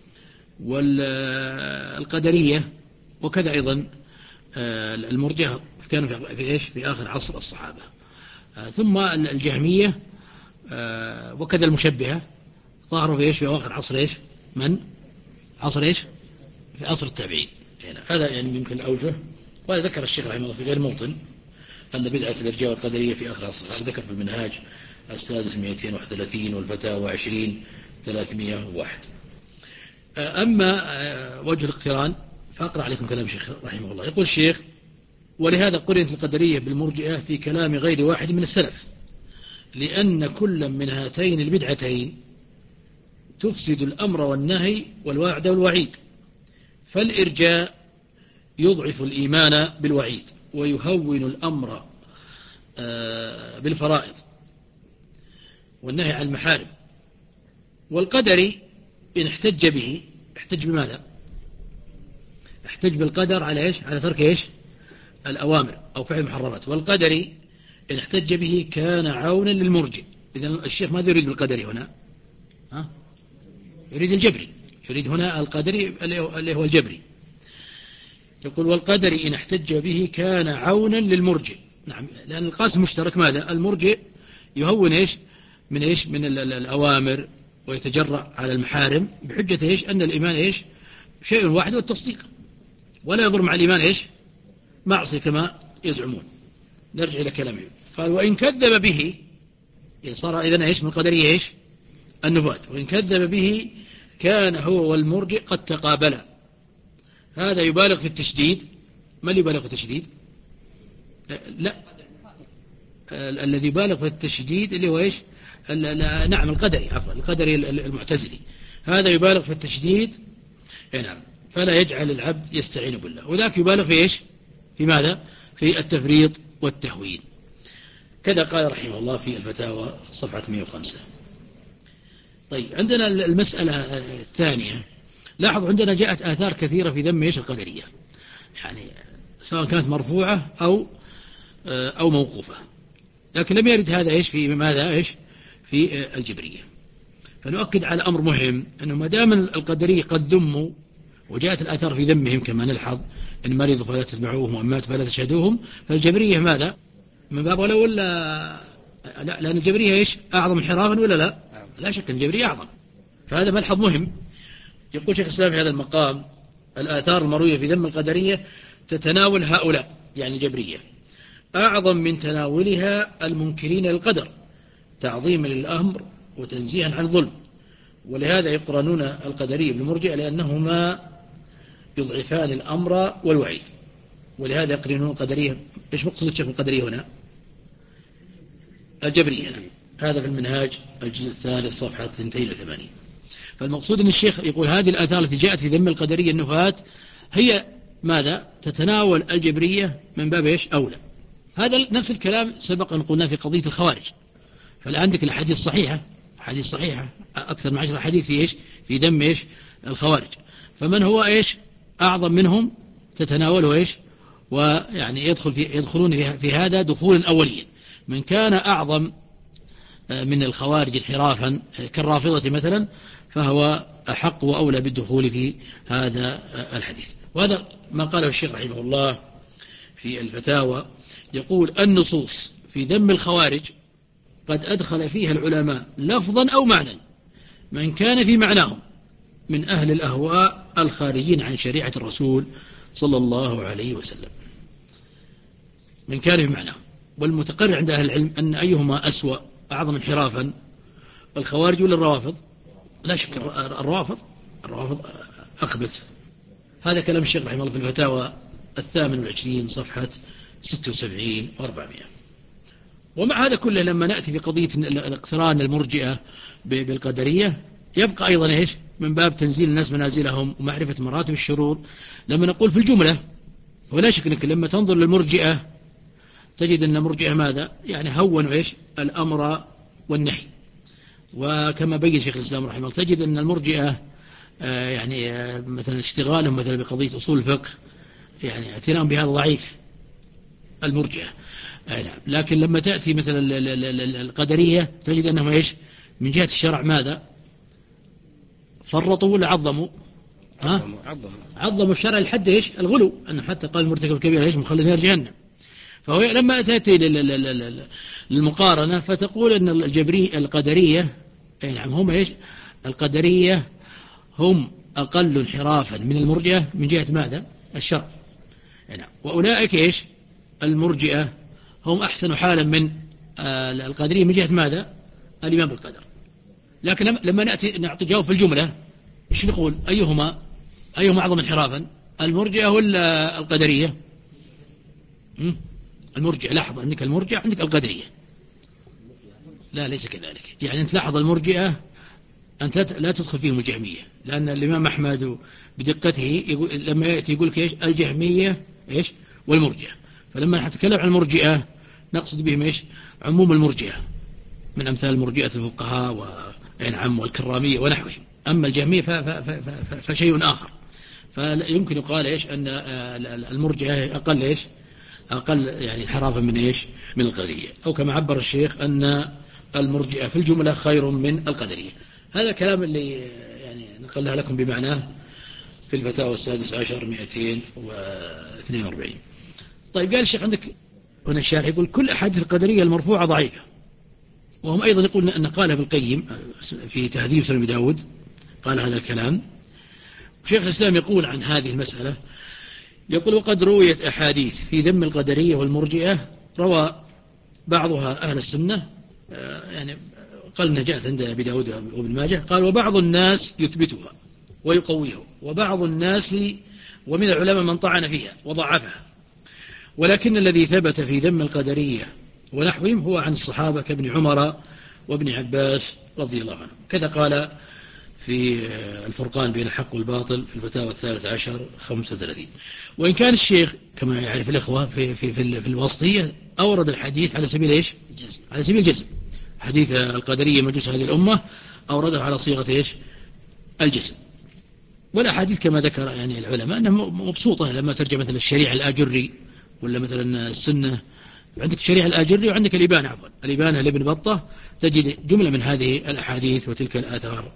والقدرية وكذا أيضا المرجئة كانوا في إيش؟ في آخر عصر الصحابة. ثم الجهمية وكذا المشبهة ظهروا في إيش؟ في آخر عصر إيش؟ من؟ عصر إيش؟ في عصر التابعين. هذا يعني يمكن الأوجه وهذا ذكر الشيخ رحمه الله في غير موطن أن بدعة الإرجاء والقدرية في آخر عصر، ذكر في المنهاج السادس مئتين وواحد وثلاثين والفتاوى عشرين ثلاثمائة وواحد. أما وجه الاقتران فأقرأ عليكم كلام الشيخ رحمه الله. يقول الشيخ: ولهذا قرنت القدرية بالمرجئة في كلام غير واحد من السلف، لأن كل من هاتين البدعتين تفسد الأمر والنهي والوعد والوعيد، فالإرجاء يضعف الإيمان بالوعيد ويهون الأمر بالفرائض والنهي عن المحارم، والقدر إن احتج به احتج بماذا؟ احتج بالقدر على إيش؟ على ترك إيش؟ الأوامر أو فعل المحرمات. والقدر إن احتج به كان عونا للمرجئ. إذن الشيخ ماذا يريد بالقدر هنا؟ ها؟ يريد الجبري، يريد هنا القدري اللي هو الجبري. يقول: والقدر إن احتج به كان عونا للمرجئ. نعم، لأن القاسم مشترك ماذا؟ المرجئ يهون إيش؟ من إيش؟ من الأوامر ويتجرأ على المحارم بحجة إيش؟ أن الإيمان إيش؟ شيء واحد والتصديق، ولا يضر مع الإيمان إيش؟ معصية كما يزعمون. نرجع إلى كلامه. قال: وإن كذب به، صار إذن إيش؟ من القدرية إيش؟ النفاة. وإن كذب به كان هو والمرجئ قد تقابلا. هذا يبالغ في التشديد. ما اللي يبالغ في التشديد؟ لا، الذي يبالغ في التشديد اللي هو إيش؟ نعم، القدري، عفوا القدري المعتزلي. هذا يبالغ في التشديد، نعم، فلا يجعل العبد يستعين بالله. وذاك يبالغ في إيش؟ في ماذا؟ في التفريط والتهوين. كذا قال رحمه الله في الفتاوى صفحة مئة وخمسة. طيب، عندنا المسألة الثانية. لاحظوا عندنا جاءت آثار كثيرة في ذم إيش؟ القدرية، يعني سواء كانت مرفوعة أو أو موقوفة، لكن لم يرد هذا إيش في ماذا إيش في الجبرية. فنؤكد على أمر مهم، أنه ما دام القدرية قد ذموا وجاءت الآثار في ذمهم كما نلحظ: إن مرضوا فلا تتبعوهم وإن ماتوا فلا تشهدوهم. فالجبرية ماذا؟ من باب ولا ولا لا؟ لأن الجبرية إيش؟ أعظم انحرافا ولا لا؟ لا شك الجبرية أعظم. فهذا ملحظ مهم. يقول شيخ الإسلام في هذا المقام: الآثار المروية في ذم القدرية تتناول هؤلاء، يعني الجبرية، أعظم من تناولها المنكرين للقدر تعظيما للأمر وتنزيها عن الظلم. ولهذا يقرنون القدرية بالمرجئة، لأنهما يضعفان الأمر والوعيد. ولهذا يقرنون القدرية. إيش مقصود الشيخ القدرية هنا؟ الجبرية. هذا في المنهاج الجزء الثالث صفحة اثنين وثمانين. فالمقصود أن الشيخ يقول هذه الآثار التي جاءت في ذم القدرية النفاة هي ماذا؟ تتناول الجبرية من باب إيش؟ أولى. هذا نفس الكلام سبق أن قلنا في قضية الخوارج. فالآن عندك الحديث صحيحة، حديث صحيحة أكثر من عشر حديث في إيش؟ في ذم إيش؟ الخوارج. فمن هو إيش؟ أعظم منهم تتناوله إيش؟ ويعني يدخل في يدخلون في, في هذا دخولا أوليا. من كان أعظم من الخوارج انحرافا كالرافضة مثلا، فهو أحق وأولى بالدخول في هذا الحديث. وهذا ما قاله الشيخ رحمه الله في الفتاوى. يقول: النصوص في ذم الخوارج قد أدخل فيها العلماء لفظا أو معنى من كان في معناهم من أهل الأهواء الخارجين عن شريعة الرسول صلى الله عليه وسلم. من كان في معناهم. والمتقرر عند أهل العلم أن أيهما أسوأ أعظم انحرافا، الخوارج ولا الروافض؟ لا شك الروافض. الروافض أخبث. هذا كلام الشيخ رحمه الله في الفتاوى الثامن والعشرين صفحة ستة وسبعين وأربعمائة. ومع هذا كله لما نأتي في قضية الاقتران المرجئة بالقدرية يبقى أيضا إيش؟ من باب تنزيل الناس منازلهم ومعرفة مراتب الشرور. لما نقول في الجملة، ولا شك أنك لما تنظر للمرجئة تجد أن المرجئة ماذا؟ يعني هونوا إيش؟ الأمر والنهي. وكما بين شيخ الإسلام رحمه الله تجد أن المرجئة آه يعني آه مثلا اشتغالهم مثلا بقضية أصول الفقه يعني اعتناهم بهذا ضعيف المرجئة. آه نعم. لكن لما تأتي مثلا القدرية تجد أنهم إيش؟ من جهة الشرع ماذا؟ فرطوا ولا عظموا؟ ها؟ عظموا عظموا الشرع لحد إيش؟ الغلو، أنه حتى قال المرتكب الكبير إيش؟ مخلد نار جهنم. فهو لما تأتي للمقارنة فتقول أن الجبري القدرية أي نعم هم إيش؟ القدرية هم أقل انحرافا من المرجئة من جهة ماذا؟ الشرع. نعم. وأولئك إيش المرجئة هم أحسن حالا من القدرية من جهة ماذا؟ الإيمان بالقدر. لكن لما نأتي نعطي جواب في الجملة إيش نقول؟ أيهما أيهما أعظم انحرافا؟ المرجئة ولا القدرية؟ المرجئة. لاحظ عندك المرجئة عندك القدرية. لا ليس كذلك. يعني أنت لاحظ المرجئة أنت لا تدخل فيهم الجهمية، لأن الإمام أحمد بدقته يقول لما يأتي يقول لك إيش الجهمية إيش والمرجئة. فلما نتكلم عن المرجئة نقصد بهم إيش عموم المرجئة من أمثال مرجئة الفقهاء وإنعم والكرامية ونحوهم. أما الجهمية فشيء آخر. فيمكن يقال إيش أن المرجئة أقل إيش أقل يعني انحرافا من إيش من القدرية، أو كما عبر الشيخ أن المرجئة في الجملة خير من القدرية. هذا الكلام اللي يعني نقلها لكم بمعناه في الفتاوى السادس عشر مئتين واثنين واربعين. طيب قال الشيخ عندك هنا الشارح يقول كل أحاديث القدرية المرفوعة ضعيفة، وهم أيضا يقول أن قالها ابن القيم في تهذيب سنن داود قال هذا الكلام. شيخ الإسلام يقول عن هذه المسألة يقول وقد رويت أحاديث في ذم القدرية والمرجئة روى بعضها أهل السنة يعني قال أنها جاءت عند أبي داود وابن ماجه قال وبعض الناس يثبتها ويقويها وبعض الناس ومن العلماء من طعن فيها وضعفها، ولكن الذي ثبت في ذم القدرية ونحوهم هو عن الصحابة كابن عمر وابن عباس رضي الله عنهم. كذا قال في الفرقان بين الحق والباطل في الفتاوى الثالث عشر خمسة وثلاثين. وإن كان الشيخ كما يعرف الإخوة في, في, في, في الوسطية أورد الحديث على سبيل إيش الجزم. على سبيل الجزم. حديث القدرية مجوس هذه الأمة أورده على صيغة إيش الجزم. والأحاديث كما ذكر يعني العلماء أنها مبسوطة لما ترجع مثلا الشريعة الآجري ولا مثلا السنة. عندك الشريعة الآجري وعندك الإبانة عفوا الإبانة لابن بطة تجد جملة من هذه الأحاديث وتلك الآثار.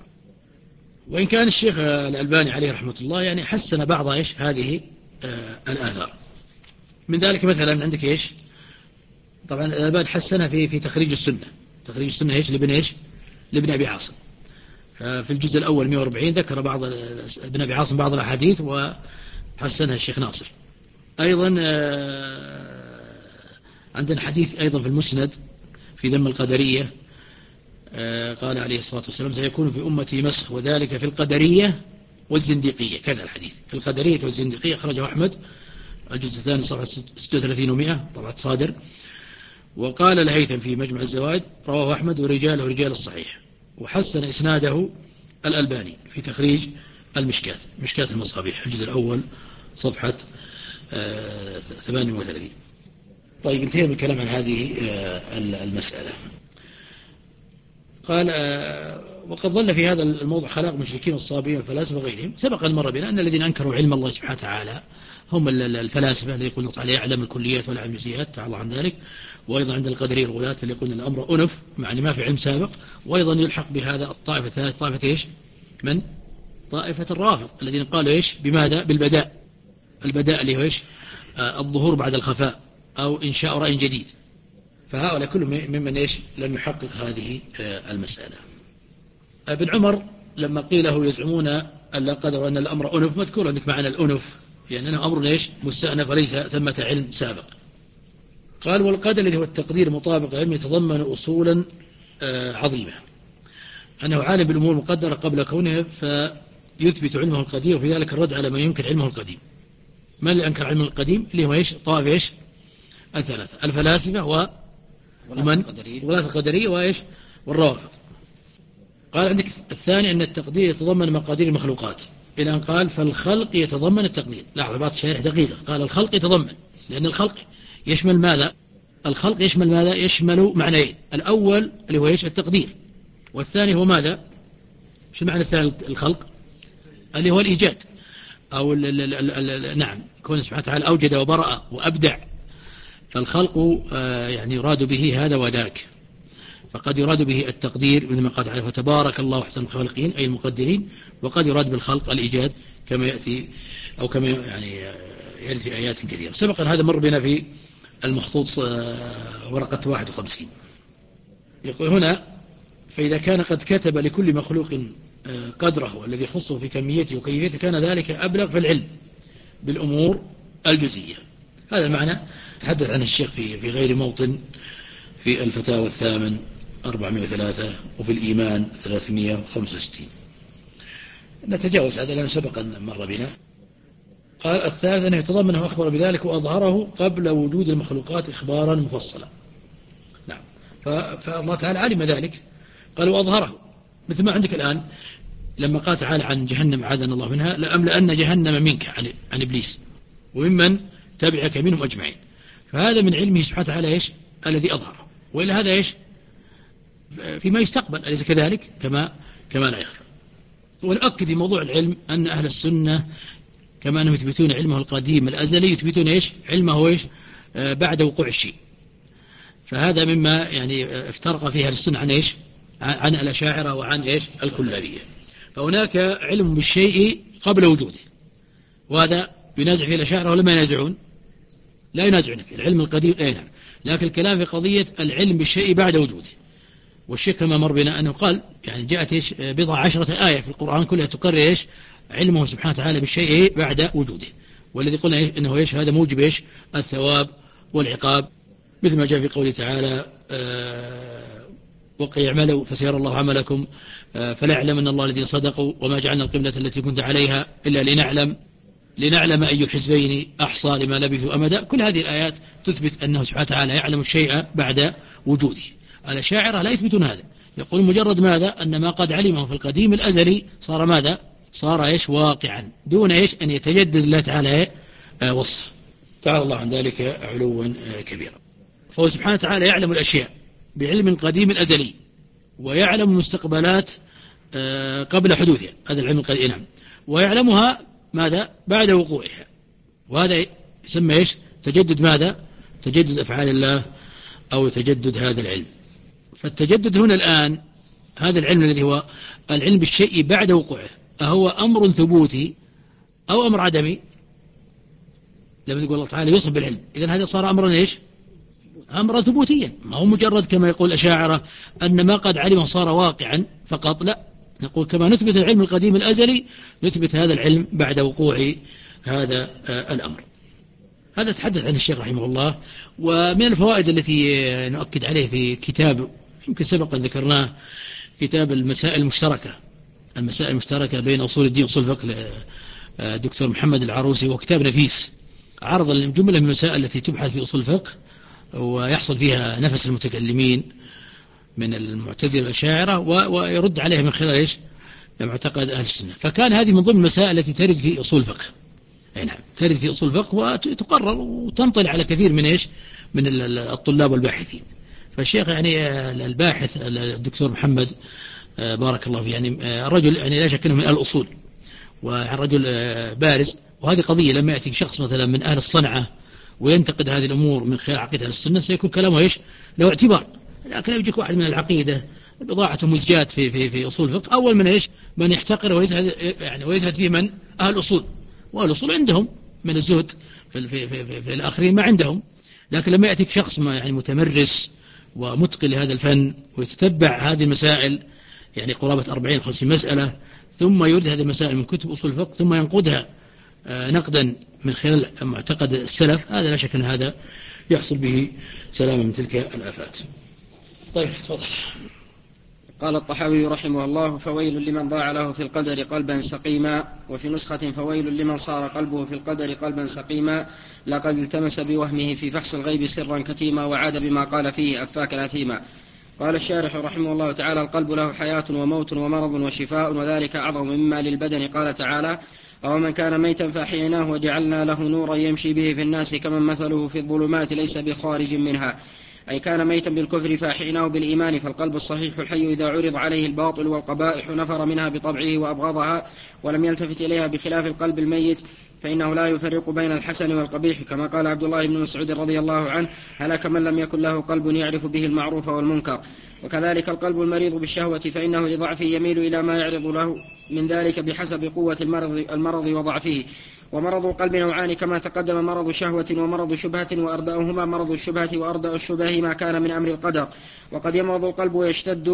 وإن كان الشيخ الألباني عليه رحمة الله يعني حسن بعض إيش هذه آه الآثار. من ذلك مثلا عندك إيش طبعا الألباني حسنها في في تخريج السنة. تخريج السنة إيش لابن إيش لابن أبي عاصم. ففي الجزء الأول مئة وأربعين ذكر بعض ابن أبي عاصم بعض الأحاديث وحسنها الشيخ ناصر. أيضا آه عندنا حديث أيضا في المسند في ذم القدرية آه قال عليه الصلاة والسلام سيكون في أمتي مسخ وذلك في القدرية والزنديقية. كذا الحديث في القدرية والزنديقية أخرجه أحمد الجزء الثاني صفحة ستة وثلاثين ومئة طبعة صادر. وقال الهيثم في مجمع الزوائد رواه أحمد ورجاله رجال الصحيح وحسن إسناده الألباني في تخريج المشكاة مشكاة المصابيح الجزء الأول صفحة آه ثمانية وثلاثين. طيب انتهينا من الكلام عن هذه آه المسألة. قال آه وقد ظل في هذا الموضوع خلاق مشركين والصابين والفلاسفة وغيرهم. سبق المرة بنا أن الذين أنكروا علم الله سبحانه وتعالى هم الفلاسفة اللي يقولون تعالى يعلم الكليات ولا علم الجزئيات تعالى عن ذلك. وأيضا عند القدرية الغلاة اللي يقولون الأمر أنف معني ما في علم سابق. وأيضا يلحق بهذا الطائفة الثالثة طائفة إيش من طائفة الرافض الذين قالوا إيش بماذا بالبداء. البداء اللي هو إيش آه الظهور بعد الخفاء أو إنشاء رأي جديد. فهؤلاء كلهم ممن إيش لم يحقق هذه آه المسألة. ابن عمر لما قيل له يزعمون أن لا قدر وأن الأمر أنف مذكور عندك معنى الأنف يعني أنه أمر إيش مستأنف وليس ثمة علم سابق. قال والقدر الذي هو التقدير مطابق علم يتضمن أصولا آه عظيمة أنه عالم بالأمور المقدرة قبل كونها فيثبت علمه القديم وفي ذلك الرد على ما ينكر علمه القديم. من اللي أنكر علمه القديم اللي هو إيش طائفة إيش الثلاثة الفلاسفة و ومن ولاة القدرية وإيش والروافض. قال عندك الثاني أن التقدير يتضمن مقادير المخلوقات إلى أن قال فالخلق يتضمن التقدير. لاحظ بعض الشارح دقيقة قال الخلق يتضمن لأن الخلق يشمل ماذا الخلق يشمل ماذا يشمل معنيين. الأول اللي هو إيش التقدير والثاني هو ماذا شو المعنى الثاني الخلق اللي هو الإيجاد أو ال ال ال ال نعم كون سبحانه وتعالى أوجد وبرأ وأبدع. فالخلق آه يعني يراد به هذا وذاك. فقد يراد به التقدير مثل ما قال تعالى فتبارك الله أحسن الخالقين أي المقدرين. وقد يراد بالخلق الإيجاد كما يأتي أو كما يعني يأتي في آيات كثيرة. سبق هذا مر بنا في المخطوط ورقة واحد وخمسين. يقول هنا فإذا كان قد كتب لكل مخلوق قدره والذي يخصه في كميته وكيفيته كان ذلك أبلغ في العلم بالأمور الجزئية. هذا المعنى تحدث عن الشيخ في في غير موطن، في الفتاوى الثامن أربعمائة وثلاثة وفي الإيمان ثلاثمائة وخمسة وستين. نتجاوز هذا لأنه سبقا مر بنا. قال الثالث أنه يتضمن أنه أخبر بذلك وأظهره قبل وجود المخلوقات إخبارا مفصلا. نعم. فالله تعالى علم ذلك، قال وأظهره، مثل ما عندك الآن لما قال تعالى عن جهنم عاذنا الله منها لأملأن جهنم منك عن, عن إبليس وممن تبعك منهم أجمعين. فهذا من علمه سبحانه وتعالى إيش الذي أظهره، وإلا هذا إيش فيما يستقبل، أليس كذلك؟ كما كما لا يخفى. ونؤكد في موضوع العلم أن أهل السنة كما أنهم يثبتون علمه القديم الأزلي يثبتون إيش علمه إيش آه بعد وقوع الشيء. فهذا مما يعني افترق فيها السنة عن إيش عن الأشاعرة وعن إيش الكلابية. فهناك علم بالشيء قبل وجوده، وهذا ينازع فيه الأشاعرة ولا ما ينازعون؟ لا ينازعون فيه العلم القديم. أي نعم. لكن الكلام في قضية العلم بالشيء بعد وجوده. والشيء كما مر بنا أنه قال يعني جاءت إيش بضع عشرة آية في القرآن كلها تقرر إيش علمه سبحانه وتعالى بالشيء بعد وجوده. والذي قلنا إيش أنه إيش هذا موجب إيش الثواب والعقاب، مثل ما جاء في قوله تعالى آه وقل اعملوا فسيرى الله عملكم آه فلا يعلم أن الله الذين صدقوا وما جعلنا القبلة التي كنت عليها إلا لنعلم لنعلم أي الحزبين أحصى لما لبثوا أمدا. كل هذه الآيات تثبت أنه سبحانه وتعالى يعلم الشيء بعد وجوده. الأشاعرة لا يثبتون هذا، يقول مجرد ماذا أن ما قد علمه في القديم الأزلي صار ماذا صار إيش واقعا دون إيش أن يتجدد الله تعالى آه وصف. تعالى الله عن ذلك علوا آه كبيرا. فهو سبحانه وتعالى يعلم الأشياء بعلم قديم الأزلي، ويعلم المستقبلات آه قبل حدوثها، هذا العلم القديم. نعم. ويعلمها ماذا بعد وقوعها، وهذا يسمى إيش تجدد ماذا تجدد أفعال الله أو تجدد هذا العلم. فالتجدد هنا الآن هذا العلم الذي هو العلم بالشيء بعد وقوعه أهو أمر ثبوتي أو أمر عدمي؟ لما يقول الله تعالى يوصف بالعلم، إذن هذا صار أمرا إيش أمرا ثبوتيا، ما هو مجرد كما يقول الأشاعرة أن ما قد علمه صار واقعا فقط، لا، نقول كما نثبت العلم القديم الأزلي نثبت هذا العلم بعد وقوع هذا آه الأمر. هذا تحدث عن الشيخ رحمه الله. ومن الفوائد التي نؤكد عليه في كتاب يمكن سبقا ذكرناه، كتاب المسائل المشتركة المسائل المشتركة بين أصول الدين وأصول الفقه دكتور محمد العروسي، وكتاب نفيس عرض الجملة من المسائل التي تبحث في أصول الفقه ويحصل فيها نفس المتكلمين من المعتزلة والأشاعرة ويرد عليها من خلال إيش معتقد أهل السنة. فكان هذه من ضمن المسائل التي ترد في أصول الفقه. أي نعم ترد في أصول الفقه وتقرر وتنطلع على كثير من إيش من الطلاب والباحثين. فالشيخ يعني الباحث الدكتور محمد بارك الله فيه يعني رجل يعني لا شك أنه من أهل الأصول ورجل بارز. وهذه قضية لما يأتي شخص مثلا من أهل الصنعة وينتقد هذه الأمور من خلال عقيدة أهل السنة سيكون كلامه إيش له اعتبار. لكن يجيك واحد من العقيدة بضاعة مزجات في في في أصول الفقه، أول من إيش من يحتقر ويزهد يعني ويزهد فيه من أهل الأصول، وأهل الأصول عندهم من الزهد في في في, في, في الآخرين ما عندهم. لكن لما يأتيك شخص ما يعني متمرس ومتقن لهذا الفن ويتتبع هذه المسائل يعني قرابة أربعين خمسين مسألة، ثم يرد هذه المسائل من كتب أصول الفقه ثم ينقدها نقدا من خلال معتقد السلف، هذا لا شك أن هذا يحصل به سلامة من تلك الآفات. طيب تفضل. قال الطحاوي رحمه الله: فويل لمن ضاع له في القدر قلبا سقيما. وفي نسخة: فويل لمن صار قلبه في القدر قلبا سقيما، لقد التمس بوهمه في فحص الغيب سرا كتيما، وعاد بما قال فيه أفاكا أثيما. قال الشارح رحمه الله تعالى: القلب له حياة وموت ومرض وشفاء، وذلك أعظم مما للبدن. قال تعالى: أو من كان ميتا فأحييناه وجعلنا له نورا يمشي به في الناس كمن مثله في الظلمات ليس بخارج منها، أي كان ميتا بالكفر فأحييناه بالإيمان. فالقلب الصحيح الحي إذا عرض عليه الباطل والقبائح نفر منها بطبعه وأبغضها ولم يلتفت إليها، بخلاف القلب الميت فإنه لا يفرق بين الحسن والقبيح، كما قال عبد الله بن مسعود رضي الله عنه: هلك من لم يكن له قلب يعرف به المعروف والمنكر. وكذلك القلب المريض بالشهوة فإنه لضعفه يميل إلى ما يعرض له من ذلك بحسب قوة المرض, المرض وضعفه. ومرض القلب نوعان كما تقدم: مرض شهوة ومرض شبهة، وأردأهما مرض الشبهة، وأردأ الشبه ما كان من أمر القدر. وقد يمرض القلب ويشتد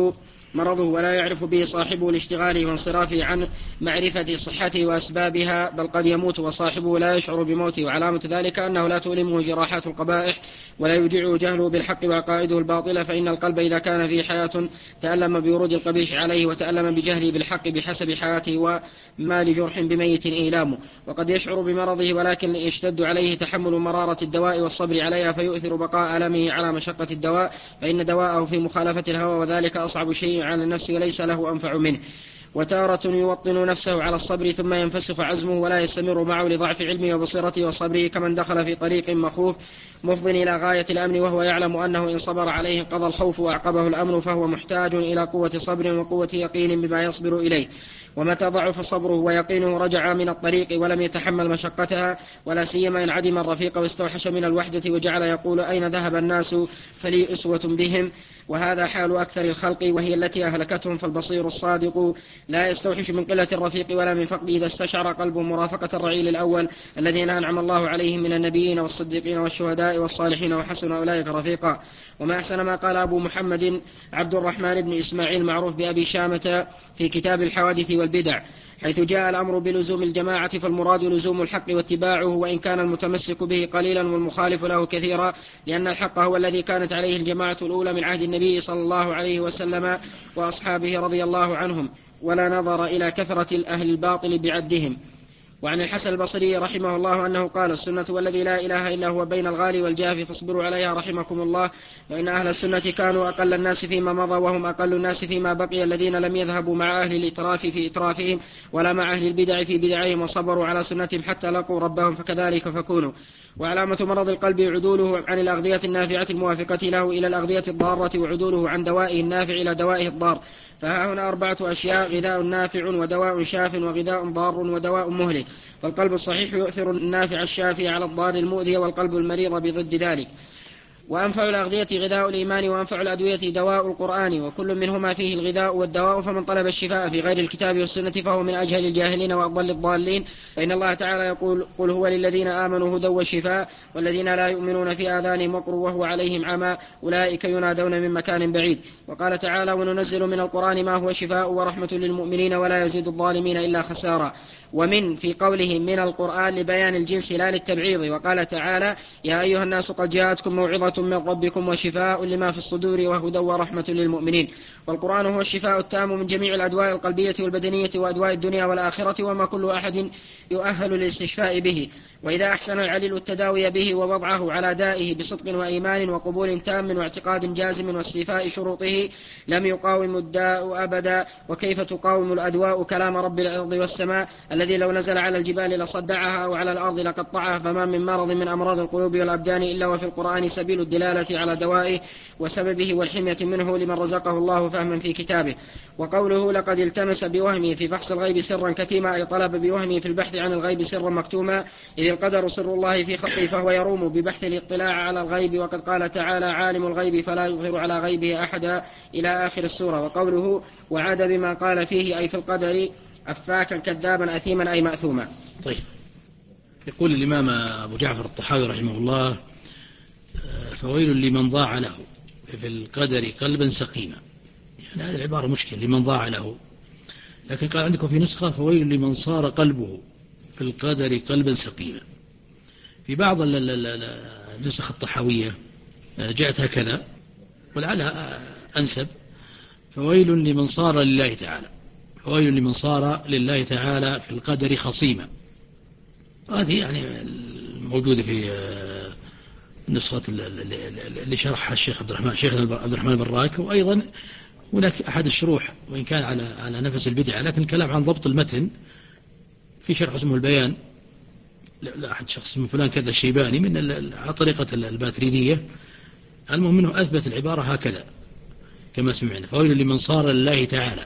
مرضه ولا يعرف به صاحبه لاشتغاله وانصرافه عن معرفة صحته وأسبابها، بل قد يموت وصاحبه لا يشعر بموته، وعلامة ذلك أنه لا تؤلمه جراحات القبائح ولا يوجعه جهله بالحق وعقائده الباطلة، فإن القلب إذا كان فيه حياة تألم بورود القبيح عليه وتألم بجهله بالحق بحسب حياته، وما لجرح بميت إيلامه. وقد يشعر بمرضه ولكن يشتد عليه تحمل مرارة الدواء والصبر عليها فيؤثر بقاء ألمه على مشقة الدواء، فإن دواءه في مخالفة الهوى، وذلك أصعب شيء على النفس وليس له أنفع منه. وتارة يوطن نفسه على الصبر ثم ينفسخ عزمه ولا يستمر معه لضعف علمه وبصيرته وصبره، كمن دخل في طريق مخوف مفض إلى غاية الأمن وهو يعلم أنه إن صبر عليه انقضى الخوف وأعقبه الأمن، فهو محتاج إلى قوة صبر وقوة يقين بما يصبر إليه. ومتى ضعف صبره ويقينه رجع من الطريق ولم يتحمل مشقتها، ولا سيما إن عدم الرفيق واستوحش من الوحدة وجعل يقول أين ذهب الناس فلي أسوة بهم، وهذا حال أكثر الخلق وهي التي أهلكتهم. فالبصير الصادق لا يستوحش من قلة الرفيق ولا من فقد إذا استشعر قلبه مرافقة الرعيل الأول الذين أنعم الله عليهم من النبيين والصديقين والشهداء والصالحين وحسن أولئك رفيقا. وما أحسن ما قال أبو محمد عبد الرحمن بن إسماعيل معروف بأبي شامة في كتاب الحوادث والبدع، حيث جاء الأمر بلزوم الجماعة فالمراد لزوم الحق واتباعه، وإن كان المتمسك به قليلا والمخالف له كثيرا، لأن الحق هو الذي كانت عليه الجماعة الأولى من عهد النبي صلى الله عليه وسلم وأصحابه رضي الله عنهم، ولا نظر إلى كثرة أهل الباطل بعدهم. وعن الحسن البصري رحمه الله أنه قال: السنة والذي لا إله إلا هو بين الغالي والجاف فاصبروا عليها رحمكم الله، فإن أهل السنة كانوا أقل الناس فيما مضى وهم أقل الناس فيما بقي، الذين لم يذهبوا مع أهل الإتراف في إترافهم ولا مع أهل البدع في بدعهم، وصبروا على سنتهم حتى لقوا ربهم، فكذلك فكونوا. وعلامة مرض القلب عدوله عن الأغذية النافعة الموافقة له إلى الأغذية الضارة، وعدوله عن دوائه النافع إلى دوائه الضار. فها هنا أربعة أشياء: غذاء نافع ودواء شاف وغذاء ضار ودواء مهلك. فالقلب الصحيح يؤثر النافع الشافي على الضار المؤذي، والقلب المريض بضد ذلك. وأنفع الأغذية غذاء الإيمان، وأنفع الأدوية دواء القرآن، وكل منهما فيه الغذاء والدواء، فمن طلب الشفاء في غير الكتاب والسنة فهو من أجهل الجاهلين وأضل الضالين. فإن الله تعالى يقول: قل هو للذين آمنوا هدى وشفاء، والذين لا يؤمنون في آذانهم وقر وهو عليهم عمى أولئك ينادون من مكان بعيد. وقال تعالى: وننزل من القرآن ما هو شفاء ورحمة للمؤمنين ولا يزيد الظالمين إلا خسارا. ومن في قوله من القرآن لبيان الجنس لا للتبعيض. وقال تعالى: يا أيها الناس قد جاءتكم موعظة من ربكم وشفاء لما في الصدور وهدى ورحمة للمؤمنين. والقرآن هو الشفاء التام من جميع الأدواء القلبية والبدنية وأدواء الدنيا والآخرة، وما كل أحد يؤهل للاستشفاء به. وإذا أحسن العليل التداوي به ووضعه على دائه بصدق وإيمان وقبول تام واعتقاد جازم واستيفاء شروطه لم يقاوم الداء أبدا. وكيف تقاوم الأدواء كلام رب الأرض والسماء الذي لو نزل على الجبال لصدعها أو على الأرض لقطعها؟ فما من مرض من أمراض القلوب والأبدان إلا وفي القرآن سبيل الدلالة على دوائه وسببه والحمية منه لمن رزقه الله فهما في كتابه. وقوله: لقد التمس بوهمه في فحص الغيب سرا كتيما، أي طلب بوهمه في البحث عن الغيب سرا مكتوما، إذ القدر سر الله في خلقه، فهو يروم ببحث الاطلاع على الغيب. وقد قال تعالى: عالم الغيب فلا يظهر على غيبه أحدا، إلى آخر السورة. وقوله: وعاد بما قال فيه، أي في القدر، أفاكا كذابا أثيما، أي مأثوما. طيب، يقول الإمام أبو جعفر الطحاوي رحمه الله: فويل لمن ضاع له في القدر قلبا سقيما. يعني هذه العبارة مشكلة، لمن ضاع له، لكن قال عندكم في نسخة: فويل لمن صار قلبه في القدر قلبا سقيما. في بعض النسخ الطحاوية جاءت هكذا، ولعلها أنسب: فويل لمن صار لله تعالى، فويل لمن صار لله تعالى في القدر خصيما. هذه يعني موجودة في نسخة اللي شرحها الشيخ عبد الرحمن الشيخ عبد الرحمن البراك، وأيضا هناك أحد الشروح وإن كان على على نفس البدعة، لكن الكلام عن ضبط المتن في شرح اسمه البيان لأحد شخص اسمه فلان كذا الشيباني من طريقة الباتريدية. المهم منه أثبت العبارة هكذا كما سمعنا: فويل لمن صار لله تعالى.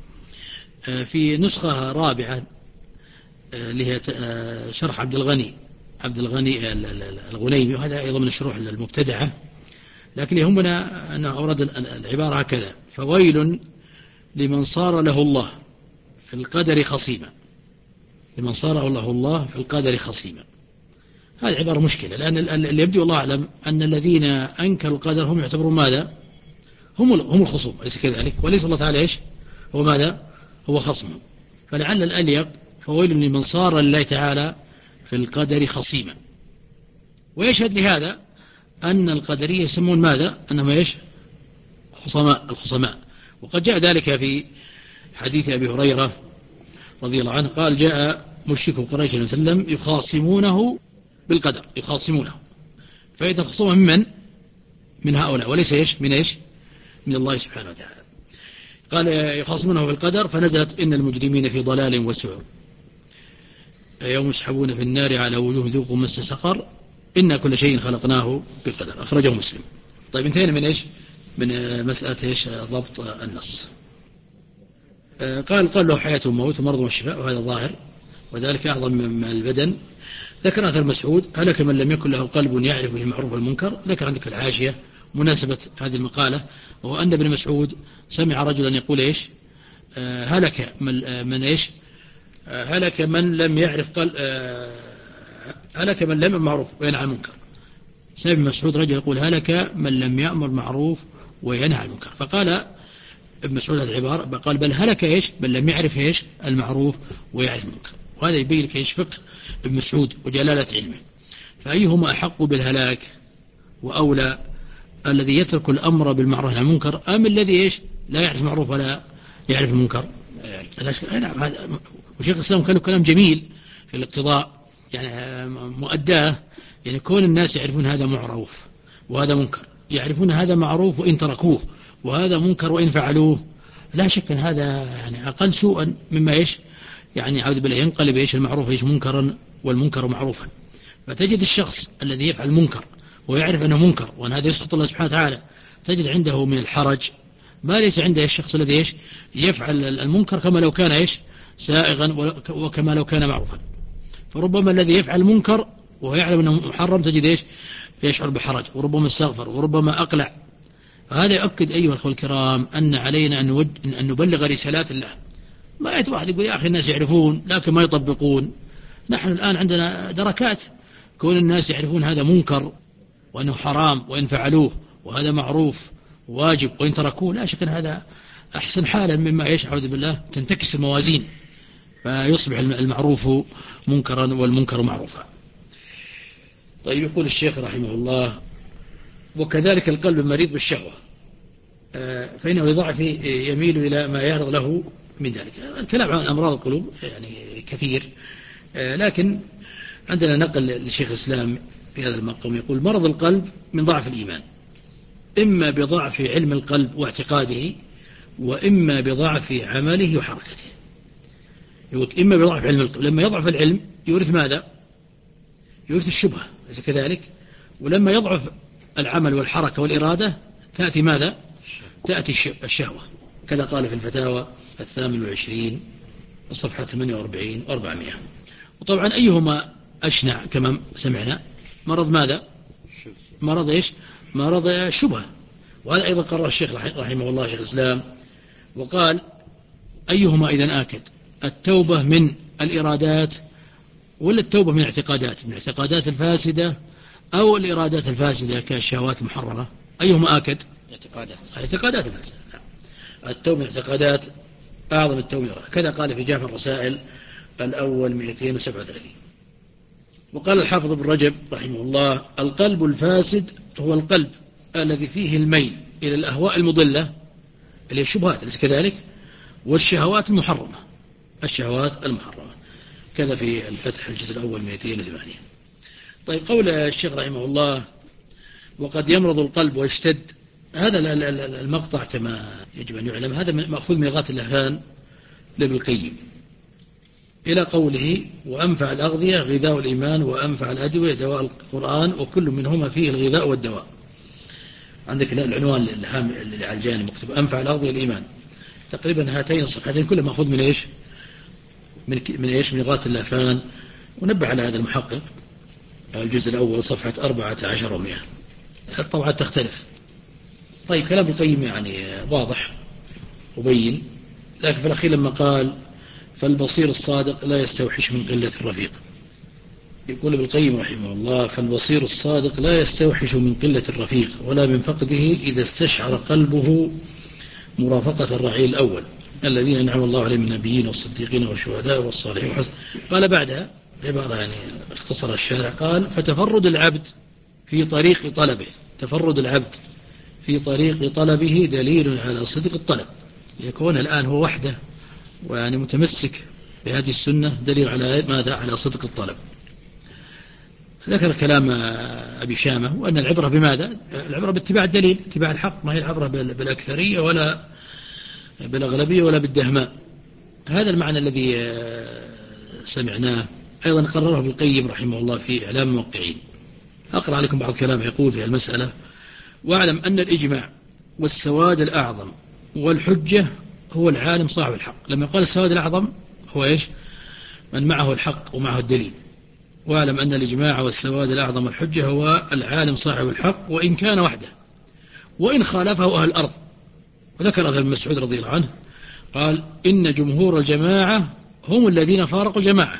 في نسخة رابعة اللي هي شرح عبد الغني عبد الغني الغنيمي، وهذا أيضا من الشروح المبتدعة، لكن يهمنا أنه أورد العبارة هكذا: فويل لمن صار له الله في القدر خصيما، لمن صار له الله في القدر خصيما. هذه عبارة مشكلة، لأن اللي يبدو الله أعلم أن الذين أنكروا القدر هم يعتبرون ماذا؟ هم هم الخصوم، أليس كذلك؟ وليس الله تعالى إيش هو ماذا هو خصم. فلعل الأليق فويل لمن صار لله تعالى في القدر خصيما. ويشهد لهذا أن القدرية يسمون ماذا أنهم إيش خصماء الخصماء. وقد جاء ذلك في حديث أبي هريرة رضي الله عنه قال جاء مشرك قريش صلى الله عليه وسلم يخاصمونه بالقدر، يخاصمونه. فإذا الخصومة من من هؤلاء وليس إيش من إيش من الله سبحانه وتعالى. قال يخاصمونه بالقدر فنزلت إن المجرمين في ضلال وسعر يوم يسحبون في النار على وجوه ذوقوا مس سقر إن كل شيء خلقناه بقدر. أخرجه مسلم. طيب انتهينا من إيش من مسألة إيش ضبط النص. قال قال له حياة وموت ومرض والشفاء وهذا ظاهر وذلك أعظم من البدن. ذكر أثر مسعود هلك من لم يكن له قلب يعرف به المعروف والمنكر. ذكر عندك الحاشية مناسبة هذه المقالة، وهو أن ابن مسعود سمع رجلا يقول إيش آه هلك من, آه من إيش آه هلك من لم يعرف قل آه هلك من لم معروف وينهى عن المنكر. سمع ابن مسعود رجل يقول هلك من لم يأمر معروف وينهى عن المنكر. فقال ابن مسعود هذه العبارة قال بل هلك إيش بل لم يعرف إيش المعروف ويعرف المنكر. وهذا يبين لك إيش فقه ابن مسعود وجلالة علمه. فأيهما أحق بالهلاك وأولى الذي يترك الأمر بالمعروف والنهي عن المنكر أم الذي إيش لا يعرف المعروف ولا يعرف المنكر؟ نعم. هذا وشيخ الإسلام كان له كلام جميل في الاقتضاء يعني مؤداه. يعني كون الناس يعرفون هذا معروف وهذا منكر، يعرفون هذا معروف وإن تركوه، وهذا منكر وإن فعلوه، لا شك أن هذا يعني أقل سوءا مما إيش يعني عود بالله ينقلب إيش المعروف إيش منكرا والمنكر معروفا. فتجد الشخص الذي يفعل منكر ويعرف أنه منكر وأن هذا يسخط الله سبحانه وتعالى تجد عنده من الحرج ما ليس عنده الشخص الذي إيش يفعل المنكر كما لو كان إيش سائغا وكما لو كان معروفا. فربما الذي يفعل المنكر وهو يعلم أنه محرم تجد إيش يشعر بحرج وربما استغفر وربما أقلع. هذا يؤكد أيها الأخوة الكرام أن علينا أن, نود... أن نبلغ رسالات الله. ما يتواحد يقول يا أخي الناس يعرفون لكن ما يطبقون. نحن الآن عندنا دركات، كون الناس يعرفون هذا منكر وأنه حرام وإن فعلوه، وهذا معروف واجب وإن تركوه، لا شك أن هذا أحسن حالا مما يشعر بالله تنتكس الموازين فيصبح المعروف منكرا والمنكر معروفا. طيب يقول الشيخ رحمه الله وكذلك القلب المريض بالشهوة فإنه لضعف يميل إلى ما يعرض له من ذلك. الكلام عن أمراض القلوب يعني كثير، لكن عندنا نقل للشيخ الإسلام في هذا المقام يقول مرض القلب من ضعف الإيمان، إما بضعف علم القلب واعتقاده وإما بضعف عمله وحركته. يقول إما بضعف علم القلب، لما يضعف العلم يورث ماذا؟ يورث الشبهة، ليس كذلك؟ ولما يضعف العمل والحركة والإرادة تأتي ماذا؟ تأتي الشهوة. كذا قال في الفتاوى الثامن والعشرين الصفحة ثمانية وأربعين وأربعمائة. وطبعا أيهما أشنع كما سمعنا؟ مرض ماذا؟ مرض إيش؟ مرض الشبهة. وهذا أيضا قرر الشيخ رحمه الله شيخ الإسلام وقال أيهما إذن آكد؟ التوبة من الإرادات ولا التوبة من الاعتقادات؟ من الاعتقادات الفاسدة أو الإرادات الفاسدة كالشهوات المحرمة؟ أيهما آكد؟ الاعتقادات. الاعتقادات الفاسدة. التوبة من الاعتقادات أعظم التوبة من الإرادات. كذا قال في جامع الرسائل الأول مئتين وسبعة وثلاثين. وقال الحافظ ابن رجب رحمه الله القلب الفاسد هو القلب الذي فيه الميل إلى الأهواء المضلة اللي هي الشبهات، ليس كذلك؟ والشهوات المحرمة، الشهوات المحرمة. كذا في الفتح الجزء الأول مئتين وثمانية. طيب قول الشيخ رحمه الله وقد يمرض القلب ويشتد، هذا المقطع كما يجب أن يعلم هذا مأخوذ من إغاثة اللهفان لابن القيم إلى قوله وأنفع الأغذية غذاء الإيمان وأنفع الأدوية دواء القرآن وكل منهما فيه الغذاء والدواء. عندك العنوان اللي على الجانب مكتوب أنفع الأغذية الإيمان. تقريبا هاتين الصفحتين كلها مأخوذ من إيش من, من إيش من إغاثة اللهفان. ونبه على هذا المحقق الجزء الأول صفحة أربعة عشر ومئة. طبعا تختلف. طيب كلام القيم يعني واضح وبين، لكن في الأخير لما قال فالبصير الصادق لا يستوحش من قلة الرفيق، يقول ابن القيم رحمه الله: فالبصير الصادق لا يستوحش من قلة الرفيق ولا من فقده إذا استشعر قلبه مرافقة الرعيل الأول الذين أنعم الله عليهم من النبيين والصديقين والشهداء والصالحين وحسن. قال بعدها عبارة يعني اختصر الشارع، قال: فتفرد العبد في طريق طلبه تفرد العبد في طريق طلبه دليل على صدق الطلب. يكون الآن هو وحده ويعني متمسك بهذه السنة دليل على ماذا؟ على صدق الطلب. ذكر كلام أبي شامة وأن العبرة بماذا؟ العبرة باتباع الدليل، اتباع الحق، ما هي العبرة بالأكثرية ولا بالأغلبية ولا بالدهماء. هذا المعنى الذي سمعناه أيضا قرره ابن القيم رحمه الله في إعلام الموقعين. أقرأ عليكم بعض كلامه. يقول في المسألة: واعلم أن الإجماع والسواد الأعظم والحجة هو العالم صاحب الحق. لما يقال السواد الأعظم هو إيش؟ من معه الحق ومعه الدليل. واعلم أن الإجماع والسواد الأعظم والحجة هو العالم صاحب الحق وإن كان وحده وإن خالفه أهل الأرض. وذكر هذا ابن مسعود رضي الله عنه قال: إن جمهور الجماعة هم الذين فارقوا الجماعة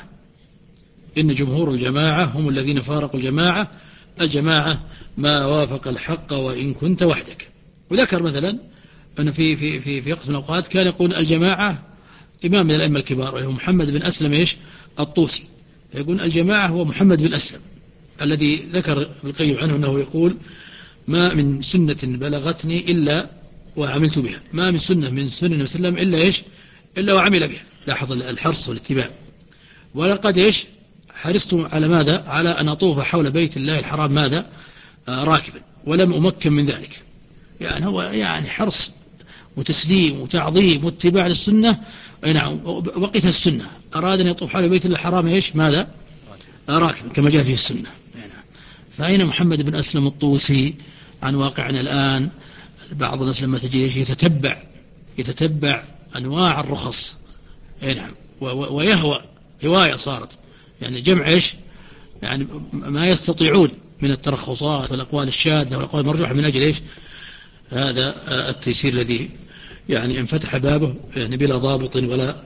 إن جمهور الجماعة هم الذين فارقوا الجماعة الجماعة ما وافق الحق وإن كنت وحدك. وذكر مثلا أن في في في في وقت من الأوقات كان يقول الجماعة إمام من الأئمة الكبار وهو محمد بن أسلم إيش الطوسي، يقول الجماعة هو محمد بن أسلم الذي ذكر ابن القيم عنه أنه يقول: ما من سنة بلغتني إلا وعملت بها، ما من سنة من سنة النبي صلى الله عليه وسلم إلا إيش إلا وعمل بها. لاحظ الحرص والاتباع. ولقد إيش حرصت على ماذا؟ على أن أطوف حول بيت الله الحرام ماذا؟ آه راكبا ولم أمكن من ذلك. يعني هو يعني حرص وتسليم وتعظيم واتباع للسنة. أي نعم، بقيت السنة أراد أن يطوف حول بيت الله الحرام إيش ماذا؟ آه راكبا كما جاء في السنة. يعني فأين محمد بن أسلم الطوسي عن واقعنا الآن؟ بعض الناس لما تجي يتتبع يتتبع أنواع الرخص، أي نعم، ويهوى هواية صارت يعني جمع إيش يعني ما يستطيعون من الترخصات والأقوال الشاذة والأقوال المرجوحة من أجل إيش هذا التيسير الذي يعني انفتح بابه يعني بلا ضابط ولا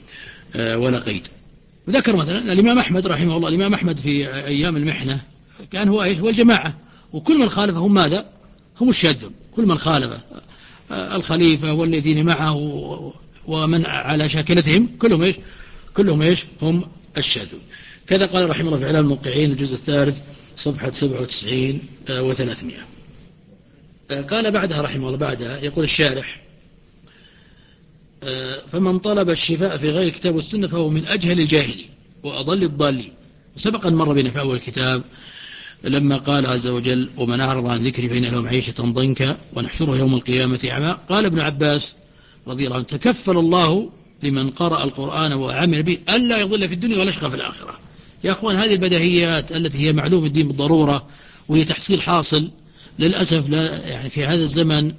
ولا قيد. وذكر مثلا الإمام أحمد رحمه الله، الإمام أحمد في أيام المحنة كان هو إيش هو الجماعة، وكل من خالفهم ماذا؟ هم الشاذون. كل من خالف الخليفة والذين معه ومن على شاكلتهم كلهم إيش كلهم إيش هم الشاذون. كذا قال رحمه الله في إعلام الموقعين الجزء الثالث صفحة سبعة وتسعين وثلاثمائة. قال بعدها رحمه الله بعدها يقول الشارح: فمن طلب الشفاء في غير كتاب والسنة فهو من أجهل الجاهلين وأضل الضالين. وسبق أن مر بنا في أول الكتاب لما قال عز وجل: ومن أعرض عن ذكري فإن له معيشة ضنكا ونحشره يوم القيامة أعمى. قال ابن عباس رضي الله عنه: تكفل الله لمن قرأ القرآن وعمل به ألا يضل في الدنيا ولا يشقى في الآخرة. يا أخوان، هذه البديهيات التي هي معلوم الدين بالضرورة وهي تحصيل حاصل، للأسف لا يعني في هذا الزمن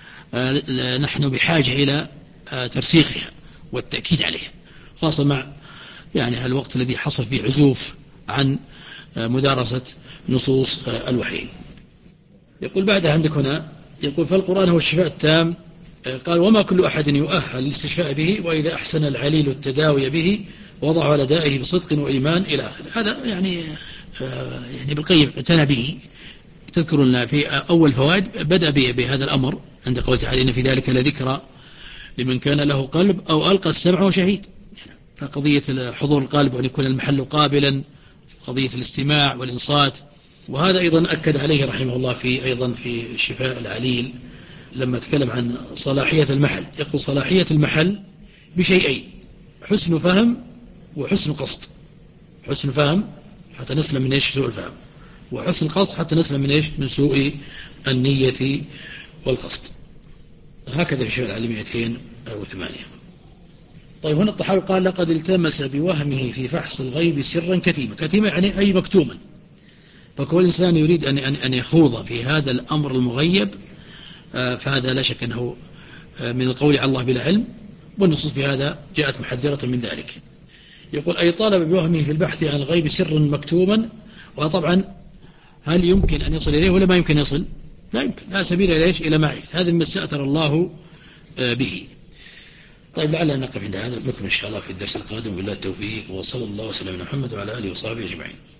نحن بحاجة إلى ترسيخها والتأكيد عليها، خاصة مع يعني الوقت الذي حصل فيه عزوف عن مدارسة نصوص الوحي. يقول بعدها عندك هنا يقول: فالقرآن هو الشفاء التام. قال: وما كل أحد يؤهل للاستشفاء به، وإذا أحسن العليل التداوي به وضع على دائه بصدق وإيمان إلى آخره. هذا يعني يعني بالقيم اعتنى به. تذكرون في أول فوائد بدأ بهذا الأمر عند قوله تعالى: إن في ذلك لذكرى لمن كان له قلب أو ألقى السمع وشهيد. يعني فقضية حضور القلب وأن يكون المحل قابلا، قضية الاستماع والإنصات. وهذا أيضا أكد عليه رحمه الله في أيضا في شفاء العليل لما تكلم عن صلاحية المحل. يقول: صلاحية المحل بشيئين: حسن فهم وحسن قصد. حسن فهم حتى نسلم من إيش سوء الفهم، وحسن قصد حتى نسلم من إيش من سوء النية والقصد. هكذا في شفاء العليل مئتين وثمانية. طيب هنا الطحاوي قال: لقد التمس بوهمه في فحص الغيب سرا كتيما. كتيما يعني أي مكتوما. فكل إنسان يريد أن أن يخوض في هذا الأمر المغيب فهذا لا شك أنه من القول على الله بلا علم، والنصوص في هذا جاءت محذرة من ذلك. يقول: أي طالب بوهمه في البحث عن الغيب سرا مكتوما. وطبعا هل يمكن أن يصل إليه ولا ما يمكن يصل؟ لا يمكن، لا سبيل إليه إلى معرفة. هذا ما استأثر الله به. طيب لعلنا نقف عند هذا، نكمل إن شاء الله في الدرس القادم. بالله التوفيق، وصلى الله وسلم على محمد وعلى آله وصحبه أجمعين.